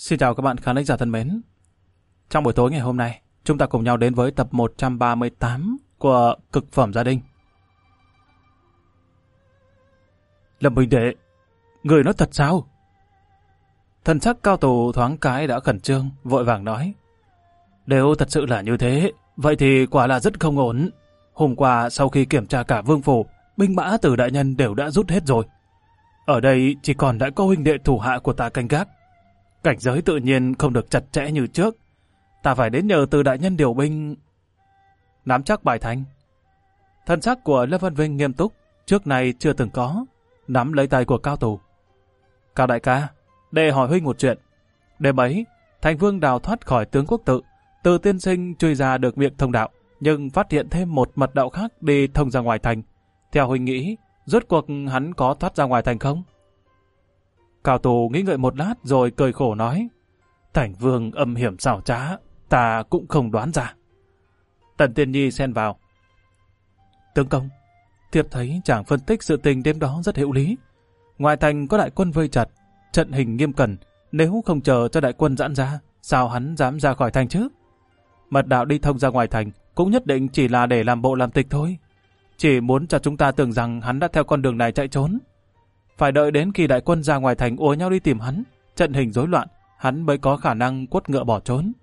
Xin chào các bạn khán thính giả thân mến. Trong buổi tối ngày hôm nay, chúng ta cùng nhau đến với tập 138 của Cực Phẩm Gia Đình. Lâm huynh đệ, người nói thật sao? Thần sắc Cao Tù thoáng cái đã khẩn trương, vội vàng nói. Nếu thật sự là như thế, vậy thì quả là rất không ổn. Hôm qua sau khi kiểm tra cả vương phủ, binh mã từ đại nhân đều đã rút hết rồi. Ở đây chỉ còn đã có huynh đệ thủ hạ của ta canh gác. Cảnh giới tự nhiên không được chặt chẽ như trước. Ta phải đến nhờ từ đại nhân điều binh. Nắm chắc bài thành. Thân sắc của Lâm Văn Vinh nghiêm túc, trước nay chưa từng có, nắm lấy tay của Cao Tù. Cao đại ca, để hỏi huynh một chuyện. Đêm ấy, Thành Vương đào thoát khỏi tướng quốc tự, từ tiên sinh truy ra được miệng thông đạo, nhưng phát hiện thêm một mật đạo khác đi thông ra ngoài thành. Theo huynh nghĩ, rốt cuộc hắn có thoát ra ngoài thành không? Cao Tù nghĩ ngợi một lát rồi cười khổ nói. Thành Vương âm hiểm xảo trá, ta cũng không đoán ra. Tần Tiên Nhi xen vào. Tướng công, thiếp thấy chàng phân tích sự tình đêm đó rất hữu lý. Ngoài thành có đại quân vây chặt, trận hình nghiêm cẩn, nếu không chờ cho đại quân giãn ra, sao hắn dám ra khỏi thành chứ? Mật đạo đi thông ra ngoài thành cũng nhất định chỉ là để làm bộ làm tịch thôi. Chỉ muốn cho chúng ta tưởng rằng hắn đã theo con đường này chạy trốn. Phải đợi đến khi đại quân ra ngoài thành ùa nhau đi tìm hắn, trận hình rối loạn, hắn mới có khả năng quất ngựa bỏ trốn.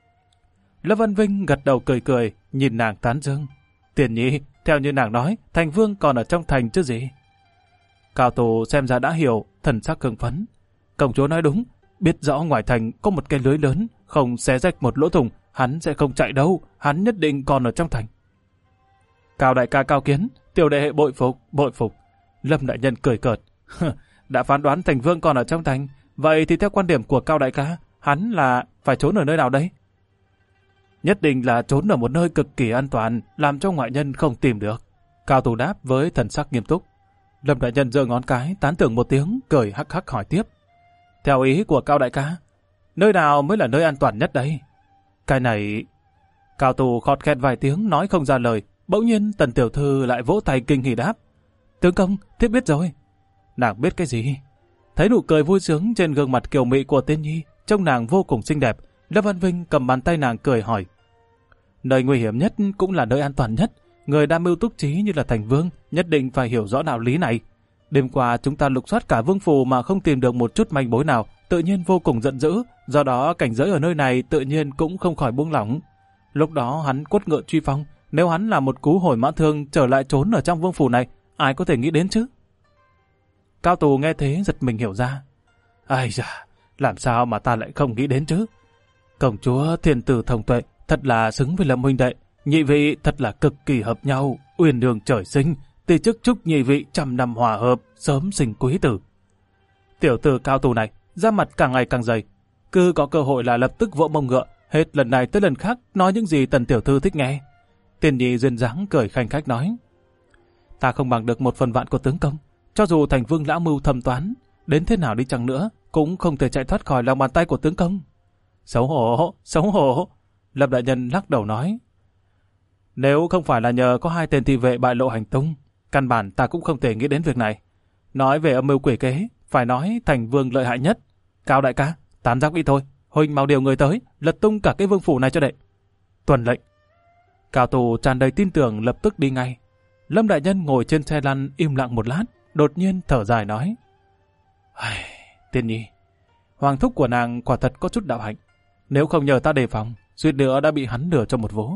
Lâm Văn Vinh gật đầu cười cười, nhìn nàng tán dương. Tiền Nhi, theo như nàng nói, Thành Vương còn ở trong thành chứ gì? Cao Tù xem ra đã hiểu, thần sắc hưng phấn. Công chúa nói đúng, biết rõ ngoài thành có một cái lưới lớn, không xé rách một lỗ thủng, hắn sẽ không chạy đâu, hắn nhất định còn ở trong thành. Cao đại ca cao kiến, tiểu đệ hệ bội phục. Lâm đại nhân cười cợt. Đã phán đoán Thành Vương còn ở trong thành, vậy thì theo quan điểm của Cao đại ca, hắn là phải trốn ở nơi nào đấy? Nhất định là trốn ở một nơi cực kỳ an toàn, làm cho ngoại nhân không tìm được. Cao Tù đáp với thần sắc nghiêm túc. Lâm đại nhân giơ ngón cái, tán thưởng một tiếng, cười hắc hắc hỏi tiếp. Theo ý của Cao đại ca, nơi nào mới là nơi an toàn nhất đấy? Cái này... Cao Tù khọt kẹt vài tiếng nói không ra lời, bỗng nhiên Tần tiểu thư lại vỗ tay kinh hỉ đáp. Tướng công, thiếp biết rồi. Nàng biết cái gì? Thấy nụ cười vui sướng trên gương mặt kiều mị của Tiên Nhi, trông nàng vô cùng xinh đẹp, Lâm Văn Vinh cầm bàn tay nàng cười hỏi. Nơi nguy hiểm nhất cũng là nơi an toàn nhất. Người đam mưu túc trí như là Thành Vương nhất định phải hiểu rõ đạo lý này. Đêm qua chúng ta lục soát cả vương phủ mà không tìm được một chút manh mối nào, tự nhiên vô cùng giận dữ. Do đó cảnh giới ở nơi này tự nhiên cũng không khỏi buông lỏng. Lúc đó hắn quất ngựa truy phong. Nếu hắn là một cú hồi mã thương trở lại trốn ở trong vương phủ này, ai có thể nghĩ đến chứ? Cao Tù nghe thế giật mình hiểu ra. Ai da, làm sao mà ta lại không nghĩ đến chứ? Công chúa thiên tử thông tuệ, thật là xứng với Lâm huynh đệ. Nhị vị thật là cực kỳ hợp nhau, uyên đường trời sinh. Tỷ chức chúc nhị vị trăm năm hòa hợp, sớm sinh quý tử. Tiểu tử Cao Tù này, da mặt càng ngày càng dày. Cứ có cơ hội là lập tức vỗ mông ngựa, hết lần này tới lần khác nói những gì Tần tiểu thư thích nghe. Tiên Nhi duyên dáng cười khanh khách nói. Ta không bằng được 1/1000 của tướng công. Cho dù Thành Vương lão mưu thâm toán, đến thế nào đi chăng nữa, cũng không thể chạy thoát khỏi lòng bàn tay của tướng công. Xấu hổ. Lâm đại nhân lắc đầu nói. Nếu không phải là nhờ có 2 tên thị vệ bại lộ hành tung, căn bản ta cũng không thể nghĩ đến việc này. Nói về âm mưu quỷ kế, phải nói Thành Vương lợi hại nhất. Cao đại ca, tán giác đi thôi, huynh mau điều người tới, lật tung cả cái vương phủ này cho đệ. Tuần lệnh. Cao Tù tràn đầy tin tưởng lập tức đi ngay. Lâm đại nhân ngồi trên xe lăn im lặng một lát, đột nhiên thở dài nói. Tiên Nhi, hoàng thúc của nàng quả thật có chút đạo hạnh. Nếu không nhờ ta đề phòng, suýt nữa đã bị hắn lừa cho một vố.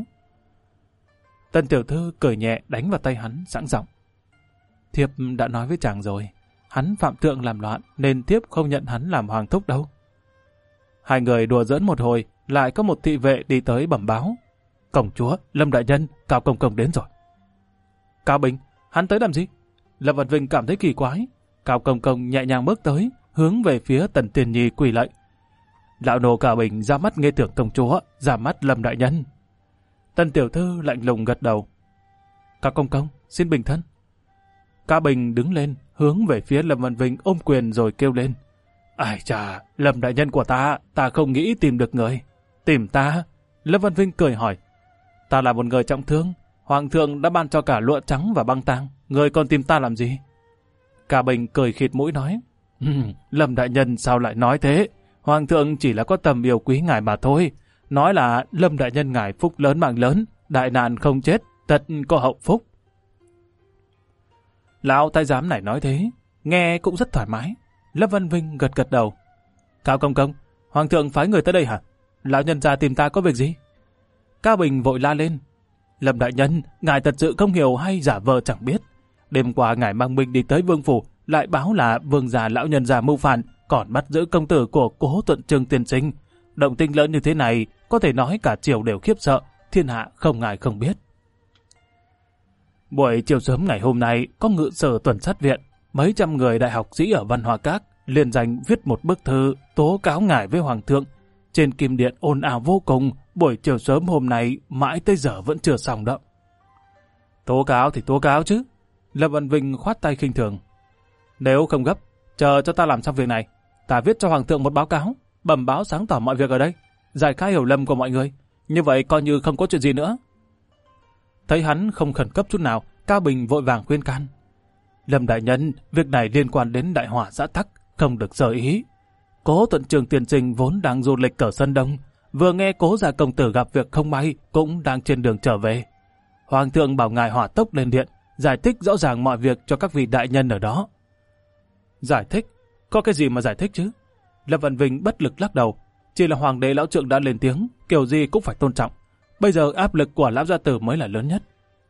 Tần tiểu thư cười nhẹ đánh vào tay hắn sẵn giọng. Thiếp đã nói với chàng rồi, hắn phạm thượng làm loạn nên thiếp không nhận hắn làm hoàng thúc đâu. Hai người đùa giỡn một hồi, lại có một thị vệ đi tới bẩm báo. Công chúa, Lâm đại nhân, Cao công công đến rồi. Cao Bình, hắn tới làm gì? Lâm Văn Vinh cảm thấy kỳ quái. Cao công công nhẹ nhàng bước tới, hướng về phía Tần Tiên Nhi quỳ lạy. Lão nô Cao Bình ra mắt nghe tưởng công chúa, ra mắt Lâm đại nhân. Tần tiểu thư lạnh lùng gật đầu. Cao công công, xin bình thân. Cao Bình đứng lên, hướng về phía Lâm Văn Vinh ôm quyền rồi kêu lên. Ai chà, Lâm đại nhân của ta không nghĩ tìm được người. Tìm ta? Lâm Văn Vinh cười hỏi. Ta là một người trọng thương, hoàng thượng đã ban cho cả lụa trắng và băng tang, người còn tìm ta làm gì? Cao Bình cười khịt mũi nói. Lâm đại nhân sao lại nói thế? Hoàng thượng chỉ là có tầm yêu quý ngài mà thôi. Nói là Lâm đại nhân ngài phúc lớn mạng lớn, đại nạn không chết, tất có hậu phúc. Lão thái giám này nói thế, nghe cũng rất thoải mái. Lâm Văn Vinh gật gật đầu. Cao công công, Hoàng thượng phái người tới đây hả? Lão nhân gia tìm ta có việc gì? Cao Bình vội la lên. Lâm đại nhân, ngài thật sự không hiểu hay giả vờ chẳng biết. Đêm qua ngài mang binh đi tới vương phủ, lại báo là vương gia lão nhân già mưu phản, còn bắt giữ công tử của Cố Tuận Trương tiên sinh. Động tĩnh lớn như thế này, có thể nói cả triều đều khiếp sợ, thiên hạ không ngài không biết. Buổi chiều sớm ngày hôm nay, có ngự sử tuần sát viện, mấy trăm người đại học sĩ ở Văn Hoa Các liền danh viết một bức thư tố cáo ngài với Hoàng thượng. Trên kim điện ồn ào vô cùng, buổi chiều sớm hôm nay mãi tới giờ vẫn chưa xong đâu. Tố cáo thì tố cáo chứ. Lâm Văn Vinh khoát tay khinh thường. Nếu không gấp, chờ cho ta làm xong việc này, ta viết cho Hoàng thượng một báo cáo, bẩm báo sáng tỏ mọi việc ở đây, giải khai hiểu lầm của mọi người. Như vậy coi như không có chuyện gì nữa. Thấy hắn không khẩn cấp chút nào, Cao Bình vội vàng khuyên can. Lâm đại nhân, việc này liên quan đến đại hỏa xã Tắc, không được sơ ý. Cố Tuận Trương tiên sinh vốn đang du lịch ở Sơn Đông, vừa nghe Cố gia công tử gặp việc không may, cũng đang trên đường trở về. Hoàng thượng bảo ngài hỏa tốc lên điện, giải thích rõ ràng mọi việc cho các vị đại nhân ở đó. Giải thích? Có cái gì mà giải thích chứ? Lâm Văn Vinh bất lực lắc đầu. Chỉ là hoàng đế lão trượng đã lên tiếng, kiểu gì cũng phải tôn trọng. Bây giờ áp lực của lão gia tử mới là lớn nhất.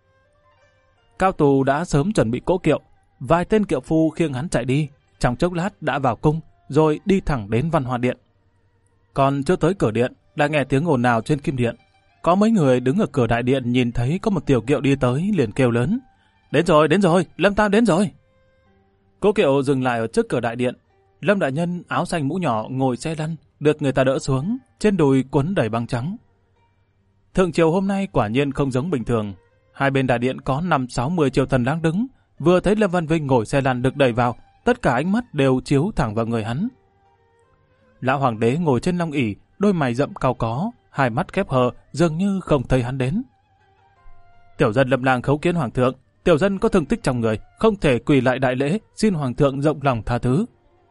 Cao Tù đã sớm chuẩn bị cỗ kiệu, vài tên kiệu phu khiêng hắn chạy đi, trong chốc lát đã vào cung, rồi đi thẳng đến Văn Hoa Điện. Còn chưa tới cửa điện, đã nghe tiếng ồn ào trên kim điện. Có mấy người đứng ở cửa đại điện nhìn thấy có một tiểu kiệu đi tới, liền kêu lớn. Đến rồi, Lâm Tam đến rồi. Cỗ kiệu dừng lại ở trước cửa đại điện. Lâm đại nhân áo xanh mũ nhỏ ngồi xe lăn, được người ta đỡ xuống, trên đùi quấn đầy băng trắng. Thượng triều hôm nay quả nhiên không giống bình thường. Hai bên đại điện có 5-60 triều thần đang đứng. Vừa thấy Lâm Văn Vinh ngồi xe lăn được đẩy vào, tất cả ánh mắt đều chiếu thẳng vào người hắn. Lão hoàng đế ngồi trên long ỷ, đôi mày rậm cau có, hai mắt khép hờ, dường như không thấy hắn đến. Tiểu dân Lâm lang khấu kiến hoàng thượng. Tiểu dân có thương tích trong người, không thể quỳ lại đại lễ, xin hoàng thượng rộng lòng tha thứ.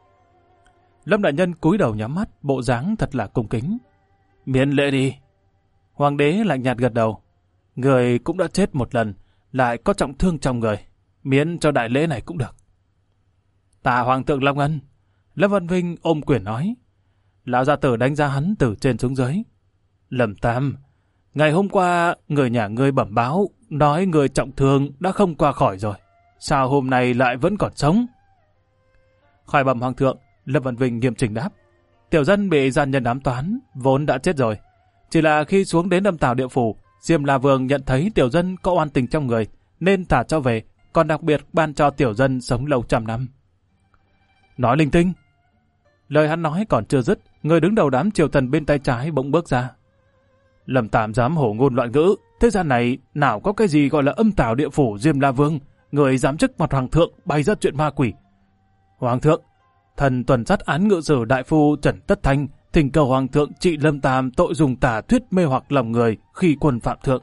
Lâm đại nhân cúi đầu nhắm mắt, bộ dáng thật là cung kính. Miễn lễ đi. Hoàng đế lạnh nhạt gật đầu. Người cũng đã chết một lần, lại có trọng thương trong người, miễn cho đại lễ này cũng được. Tạ hoàng thượng long ân. Lâm Văn Vinh ôm quyền nói. Lão gia tử đánh giá hắn từ trên xuống dưới. Lâm Tam, ngày hôm qua người nhà ngươi bẩm báo, nói người trọng thương đã không qua khỏi rồi. Sao hôm nay lại vẫn còn sống? Khỏi bẩm hoàng thượng, Lâm Văn Vinh nghiêm chỉnh đáp. Tiểu dân bị gian nhân ám toán, vốn đã chết rồi. Chỉ là khi xuống đến Âm Tào địa phủ, Diêm La Vương nhận thấy tiểu dân có oan tình trong người, nên thả cho về, còn đặc biệt ban cho tiểu dân sống lâu 100 năm. Nói linh tinh. Lời hắn nói còn chưa dứt, người đứng đầu đám triều thần bên tay trái bỗng bước ra. Lâm Tam dám hổ ngôn loạn ngữ, thế gian này nào có cái gì gọi là Âm Tào địa phủ Diêm La Vương, người dám trước mặt hoàng thượng bày ra chuyện ma quỷ. Hoàng thượng, thần tuần sát án ngự sử đại phu Trần Tất Thanh thỉnh cầu hoàng thượng trị Lâm Tam tội dùng tà thuyết mê hoặc lòng người khi quân phạm thượng.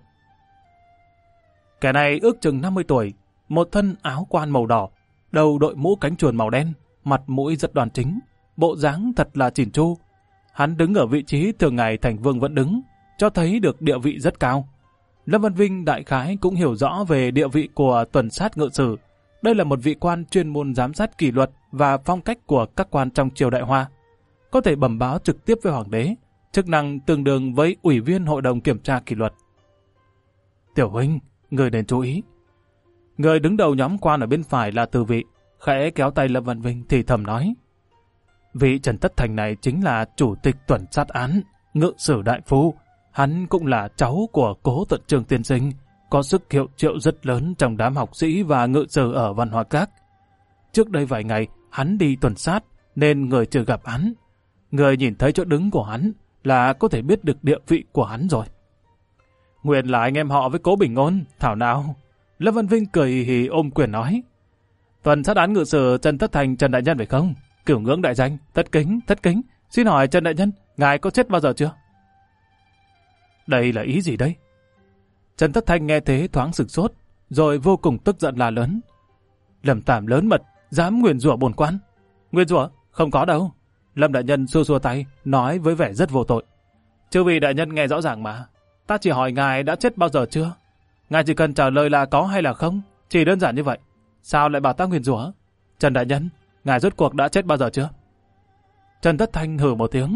Kẻ này ước chừng 50 tuổi, một thân áo quan màu đỏ, đầu đội mũ cánh chuồn màu đen, mặt mũi rất đoan chính, bộ dáng thật là chỉn chu. Hắn đứng ở vị trí thường ngày thành vương vẫn đứng, cho thấy được địa vị rất cao. Lâm Văn Vinh đại khái cũng hiểu rõ về địa vị của tuần sát ngự sử. Đây là một vị quan chuyên môn giám sát kỷ luật và phong cách của các quan trong triều Đại Hoa. Có thể bẩm báo trực tiếp với hoàng đế, chức năng tương đương với ủy viên hội đồng kiểm tra kỷ luật. Tiểu huynh, người nên chú ý. Người đứng đầu nhóm quan ở bên phải là Từ Vị, khẽ kéo tay Lâm Văn Vinh thì thầm nói. Vị Trần Tất Thành này chính là chủ tịch tuần sát án, ngự sử đại phu. Hắn cũng là cháu của Cố Tuận Trương tiên sinh, có sức hiệu triệu rất lớn trong đám học sĩ và ngự sử ở Văn Hoa Các. Trước đây vài ngày, hắn đi tuần sát, nên người chưa gặp hắn. Người nhìn thấy chỗ đứng của hắn là có thể biết được địa vị của hắn rồi. Nguyện là anh em họ với Cố Bình Ngôn, thảo nào. Lâm Văn Vinh cười hì ôm quyền nói. Tuần sát án ngự sử Trần Tất Thành Trần đại nhân phải không? Cửu ngưỡng đại danh, thất kính. Xin hỏi Trần đại nhân, ngài có chết bao giờ chưa? Đây là ý gì đây? Trần Tất Thành nghe thế thoáng sửng sốt, rồi vô cùng tức giận la lớn. Lâm Tam lớn mật, dám nguyền rủa bổn quan. Nguyền rủa? Không có đâu. Lâm đại nhân xua xua tay, nói với vẻ rất vô tội. Chư vị đại nhân nghe rõ ràng mà. Ta chỉ hỏi ngài đã chết bao giờ chưa? Ngài chỉ cần trả lời là có hay là không. Chỉ đơn giản như vậy. Sao lại bảo ta nguyền rủa? Trần đại nhân, ngài rốt cuộc đã chết bao giờ chưa? Trần Tất Thanh hừ một tiếng.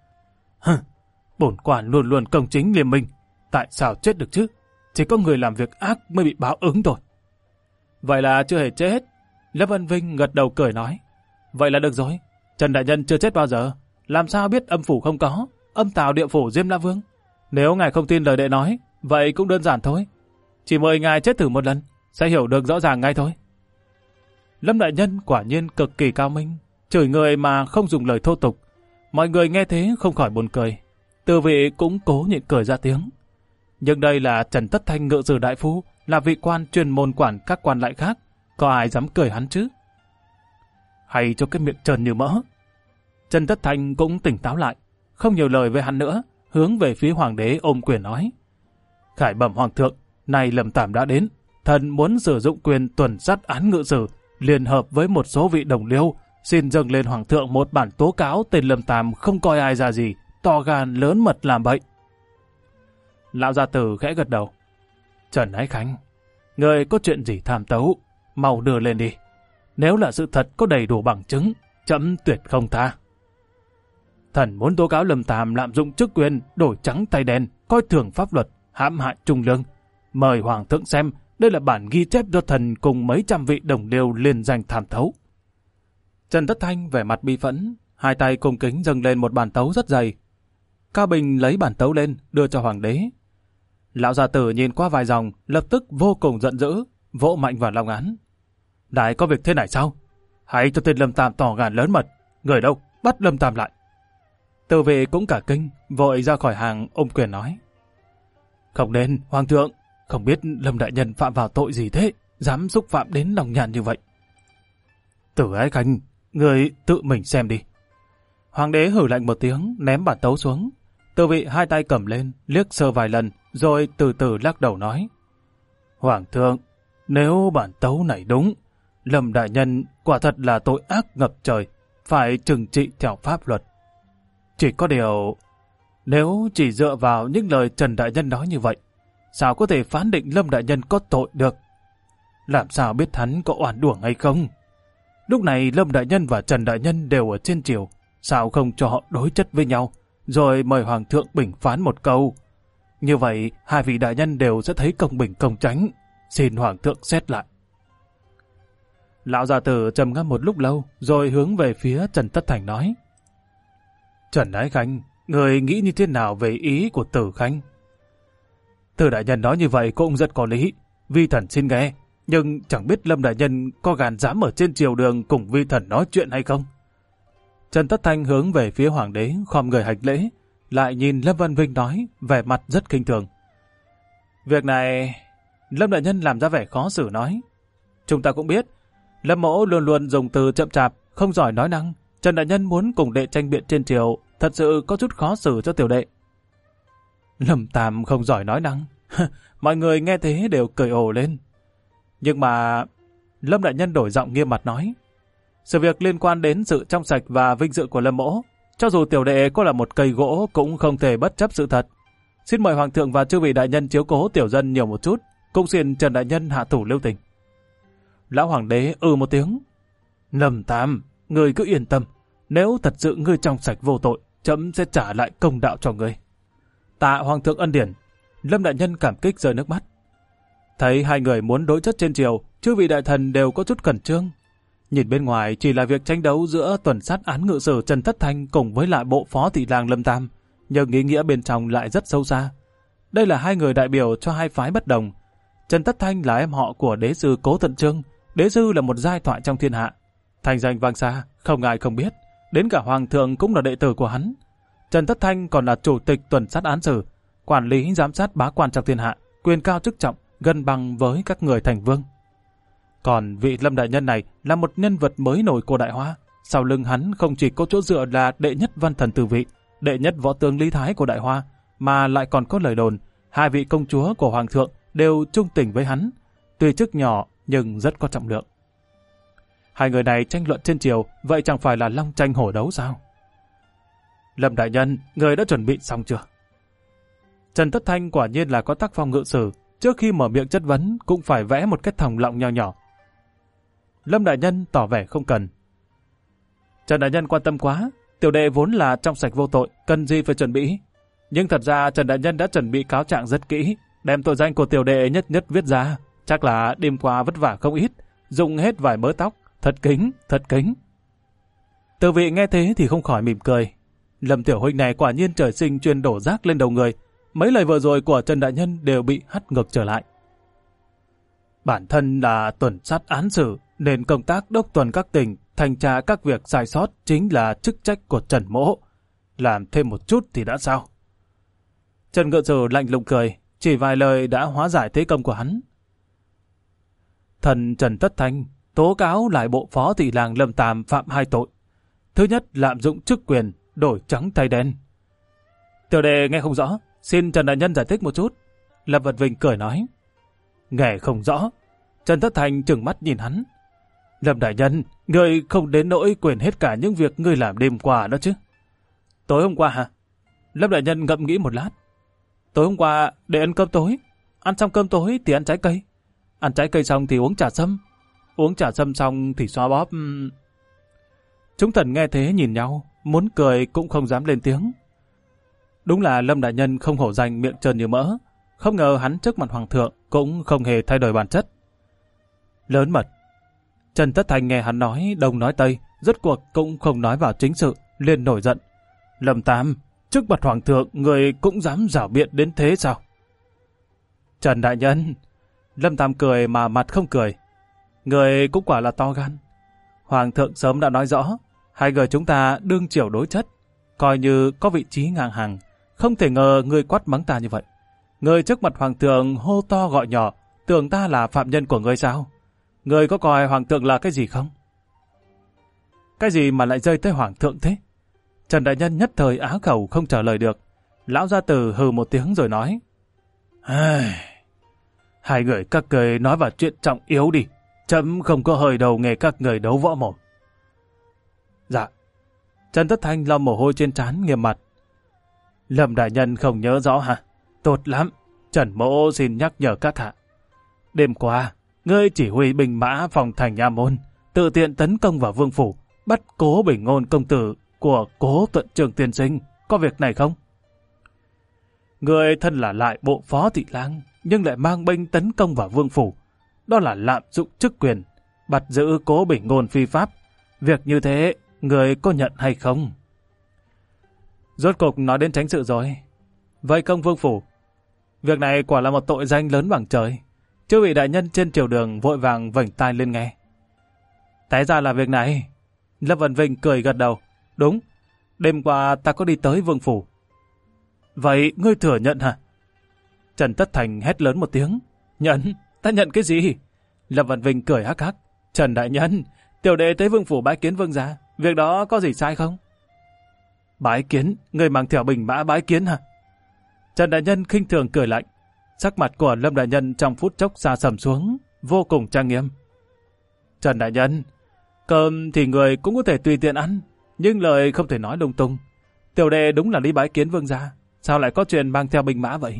Bổn quan luôn luôn công chính liêm minh. Tại sao chết được chứ? Chỉ có người làm việc ác mới bị báo ứng thôi. Vậy là chưa hề chết. Lâm Văn Vinh gật đầu cười nói. Vậy là được rồi. Trần đại nhân chưa chết bao giờ. Làm sao biết âm phủ không có? Âm tào địa phủ Diêm La Vương. Nếu ngài không tin lời đệ nói, vậy cũng đơn giản thôi. Chỉ mời ngài chết thử một lần, sẽ hiểu được rõ ràng ngay thôi. Lâm đại nhân quả nhiên cực kỳ cao minh, chửi người mà không dùng lời thô tục. Mọi người nghe thế không khỏi buồn cười. Từ vị cũng cố nhịn cười ra tiếng. Nhưng đây là Trần Tất Thanh ngự sử đại phu, là vị quan chuyên môn quản các quan lại khác. Có ai dám cười hắn chứ? Hay cho cái miệng trơn như mỡ. Trần Tất Thanh cũng tỉnh táo lại, không nhiều lời với hắn nữa, hướng về phía hoàng đế ôm quyền nói. Khải bẩm hoàng thượng, nay Lâm Tam đã đến, thần muốn sử dụng quyền tuần sát án ngự sử, liên hợp với một số vị đồng liêu, xin dâng lên hoàng thượng một bản tố cáo tên Lâm Tam không coi ai ra gì, to gan lớn mật làm bậy. Lão gia tử khẽ gật đầu. Trần Ái Khanh, người có chuyện gì tham tấu, mau đưa lên đi. Nếu là sự thật có đầy đủ bằng chứng, trẫm tuyệt không tha. Thần muốn tố cáo Lâm Tam lạm dụng chức quyền, đổi trắng tay đen, coi thường pháp luật, hãm hại trung lương. Mời hoàng thượng xem, đây là bản ghi chép do thần cùng mấy trăm vị đồng liêu liên danh tham thấu. Trần Tất Thanh vẻ mặt bi phẫn, hai tay cung kính dâng lên một bản tấu rất dày. Cao Bình lấy bản tấu lên, đưa cho hoàng đế. Lão gia tử nhìn qua vài dòng, lập tức vô cùng giận dữ, vỗ mạnh vào long án. Đại có việc thế này sao? Hãy cho tên Lâm Tam tỏ gan lớn mật. Người đâu? Bắt Lâm Tam lại. Từ vị cũng cả kinh, vội ra khỏi hàng ôm quyền nói. Không nên, hoàng thượng, không biết Lâm đại nhân phạm vào tội gì thế, dám xúc phạm đến lòng nhàn như vậy. Tử Ái Khanh, người tự mình xem đi. Hoàng đế hử lạnh một tiếng, ném bản tấu xuống. Từ vị hai tay cầm lên, liếc sơ vài lần, rồi từ từ lắc đầu nói. Hoàng thượng, nếu bản tấu này đúng, Lâm đại nhân quả thật là tội ác ngập trời, phải trừng trị theo pháp luật. Chỉ có điều, nếu chỉ dựa vào những lời Trần đại nhân nói như vậy, sao có thể phán định Lâm đại nhân có tội được? Làm sao biết hắn có oan uổng hay không? Lúc này Lâm đại nhân và Trần đại nhân đều ở trên triều, sao không cho họ đối chất với nhau, rồi mời hoàng thượng bình phán một câu? Như vậy, hai vị đại nhân đều sẽ thấy công bình công chánh. Xin hoàng thượng xét lại. Lão gia tử trầm ngâm một lúc lâu, rồi hướng về phía Trần Tất Thành nói. Trần Ái Khanh, người nghĩ như thế nào về ý của Tử Khanh? Tử đại nhân nói như vậy cũng rất có lý, vi thần xin nghe, nhưng chẳng biết Lâm đại nhân có gan dám ở trên triều đường cùng vi thần nói chuyện hay không? Trần Tất Thanh hướng về phía hoàng đế, khom người hành lễ, lại nhìn Lâm Văn Vinh nói, vẻ mặt rất khinh thường. Việc này, Lâm đại nhân làm ra vẻ khó xử nói. Chúng ta cũng biết, Lâm mỗ luôn luôn dùng từ chậm chạp, không giỏi nói năng. Trần đại nhân muốn cùng đệ tranh biện trên triều, thật sự có chút khó xử cho tiểu đệ. Lâm Tam không giỏi nói năng. Mọi người nghe thế đều cười ồ lên. Nhưng mà Lâm đại nhân đổi giọng nghiêm mặt nói. Sự việc liên quan đến sự trong sạch và vinh dự của Lâm mỗ, cho dù tiểu đệ có là một cây gỗ cũng không thể bất chấp sự thật. Xin mời hoàng thượng và chư vị đại nhân chiếu cố tiểu dân nhiều một chút, cũng xin Trần đại nhân hạ thủ lưu tình. Lão hoàng đế một tiếng. Lâm Tam, người cứ yên tâm, nếu thật sự ngươi trong sạch vô tội, trẫm sẽ trả lại công đạo cho ngươi. Tạ hoàng thượng ân điển. Lâm đại nhân cảm kích rơi nước mắt. Thấy hai người muốn đối chất trên triều, chư vị đại thần đều có chút khẩn trương. Nhìn bên ngoài chỉ là việc tranh đấu giữa tuần sát án ngự sử Trần Tất Thanh cùng với lại bộ phó thị lang Lâm Tam, nhưng ý nghĩa bên trong lại rất sâu xa. Đây là hai người đại biểu cho hai phái bất đồng. Trần Tất Thanh là em họ của đế sư Cố Thận Trương, đế sư là một giai thoại trong thiên hạ. Thành danh vang xa, không ai không biết, đến cả hoàng thượng cũng là đệ tử của hắn. Trần Tất Thanh còn là chủ tịch tuần sát án sử, quản lý giám sát bá quan trong thiên hạ, quyền cao chức trọng, gần bằng với các người thành vương. Còn vị Lâm đại nhân này là một nhân vật mới nổi của Đại Hoa. Sau lưng hắn không chỉ có chỗ dựa là đệ nhất văn thần Từ Vị, đệ nhất võ tướng Lý Thái của Đại Hoa, mà lại còn có lời đồn hai vị công chúa của hoàng thượng đều trung tình với hắn, tuy chức nhỏ nhưng rất có trọng lượng. Hai người này tranh luận trên triều, vậy chẳng phải là long tranh hổ đấu sao? Lâm đại nhân, người đã chuẩn bị xong chưa? Trần Tất Thanh quả nhiên là có tác phong ngự sử, trước khi mở miệng chất vấn cũng phải vẽ một cái thòng lọng nho nhỏ. Lâm đại nhân tỏ vẻ không cần. Trần đại nhân quan tâm quá, tiểu đệ vốn là trong sạch vô tội, cần gì phải chuẩn bị. Nhưng thật ra Trần đại nhân đã chuẩn bị cáo trạng rất kỹ, đem tội danh của tiểu đệ nhất nhất viết ra. Chắc là đêm qua vất vả không ít, dùng hết vài mớ tóc, thật kính, thật kính. Từ vị nghe thế thì không khỏi mỉm cười. Lâm tiểu huynh này quả nhiên trời sinh chuyên đổ rác lên đầu người. Mấy lời vừa rồi của Trần đại nhân đều bị hất ngược trở lại. Bản thân là tuần sát án xử, nên công tác đốc tuần các tỉnh, thanh tra các việc sai sót chính là chức trách của Trần mỗ. Làm thêm một chút thì đã sao? Trần ngự sử lạnh lùng cười, chỉ vài lời đã hóa giải thế công của hắn. Thần Trần Tất Thanh tố cáo lại bộ phó thị làng Lâm Tam phạm 2 tội. Thứ nhất, lạm dụng chức quyền, đổi trắng thay đen. Tiểu đệ nghe không rõ, xin Trần đại nhân giải thích một chút. Lâm Vật Vinh cười nói. Nghe không rõ. Trần Tất Thanh trừng mắt nhìn hắn. Lâm đại nhân, ngươi không đến nỗi quên hết cả những việc ngươi làm đêm qua đó chứ? Tối hôm qua hả? Lâm đại nhân ngẫm nghĩ một lát. Tối hôm qua để ăn cơm tối. Ăn xong cơm tối thì ăn trái cây. Ăn trái cây xong thì uống trà sâm. Uống trà sâm xong thì xoa bóp. Chúng thần nghe thế nhìn nhau, muốn cười cũng không dám lên tiếng. Đúng là Lâm đại nhân không hổ danh miệng trơn như mỡ. Không ngờ hắn trước mặt hoàng thượng cũng không hề thay đổi bản chất. Lớn mật. Trần Tất Thanh nghe hắn nói đông nói tây, rốt cuộc cũng không nói vào chính sự, liền nổi giận. Lâm Tam, trước mặt hoàng thượng người cũng dám rảo biện đến thế sao? Trần đại nhân. Lâm Tam cười mà mặt không cười. Người cũng quả là to gan. Hoàng thượng sớm đã nói rõ, hai người chúng ta đương chiều đối chất, coi như có vị trí ngang hàng. Không thể ngờ người quát mắng ta như vậy. Người trước mặt hoàng thượng hô to gọi nhỏ, tưởng ta là phạm nhân của người sao? Người có coi hoàng thượng là cái gì không? Cái gì mà lại rơi tới hoàng thượng thế? Trần đại nhân nhất thời á khẩu không trả lời được. Lão gia tử hừ một tiếng rồi nói. Hai người các người nói vào chuyện trọng yếu đi. Chấm không có hơi đầu nghề các người đấu võ mồm. Dạ. Trần Tất Thanh lau mồ hôi trên trán nghiêm mặt. Lâm đại nhân không nhớ rõ hả? Tốt lắm. Trần mỗ xin nhắc nhở các hạ. Đêm qua, ngươi chỉ huy binh mã phòng thành Nha Môn, tự tiện tấn công vào vương phủ, bắt Cố Bình Ngôn công tử của Cố Tuận Trường tiên sinh. Có việc này không? Ngươi thân là lại bộ phó thị lang, nhưng lại mang binh tấn công vào vương phủ. Đó là lạm dụng chức quyền, bắt giữ Cố Bình Ngôn phi pháp. Việc như thế, người có nhận hay không? Rốt cục nói đến tránh sự rồi. Vây công vương phủ. Việc này quả là một tội danh lớn bằng trời. Chư vị đại nhân trên triều đường vội vàng vểnh tai lên nghe. Té ra là việc này. Lâm Văn Vinh cười gật đầu. Đúng, đêm qua ta có đi tới vương phủ. Vậy ngươi thừa nhận hả? Trần Tất Thành hét lớn một tiếng. Nhận? Ta nhận cái gì? Lâm Văn Vinh cười hắc hắc. Trần đại nhân, tiểu đệ tới vương phủ bái kiến vương gia. Việc đó có gì sai không? Bái kiến? Người mang theo binh mã bái kiến hả? Trần đại nhân khinh thường cười lạnh. Sắc mặt của Lâm đại nhân trong phút chốc xa sầm xuống, vô cùng trang nghiêm. Trần đại nhân, cơm thì người cũng có thể tùy tiện ăn, nhưng lời không thể nói lung tung. Tiểu đệ đúng là đi bái kiến vương gia, sao lại có chuyện mang theo binh mã vậy?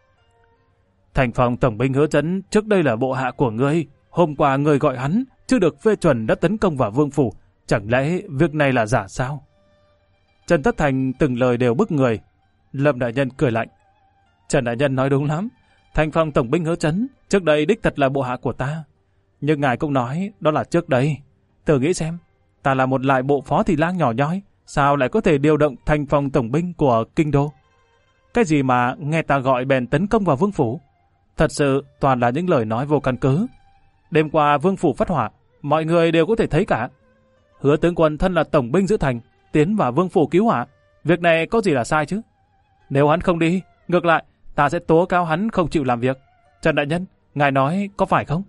Thành phòng tổng binh Hứa Chấn trước đây là bộ hạ của ngươi, hôm qua ngươi gọi hắn, chưa được phê chuẩn đã tấn công vào vương phủ, chẳng lẽ việc này là giả sao? Trần Tất Thành từng lời đều bức người. Lâm đại nhân cười lạnh. Trần đại nhân nói đúng lắm, thành phòng tổng binh Hứa Chấn trước đây đích thật là bộ hạ của ta, nhưng ngài cũng nói đó là trước đây. Thử nghĩ xem, ta là một lại bộ phó thị lang nhỏ nhoi, sao lại có thể điều động thành phòng tổng binh của kinh đô? Cái gì mà nghe ta gọi bèn tấn công vào vương phủ? Thật sự toàn là những lời nói vô căn cứ. Đêm qua vương phủ phát hỏa, mọi người đều có thể thấy cả. Hứa tướng quân thân là tổng binh giữ thành, tiến vào vương phủ cứu hỏa. Việc này có gì là sai chứ? Nếu hắn không đi, ngược lại, ta sẽ tố cáo hắn không chịu làm việc. Trần đại nhân, ngài nói có phải không?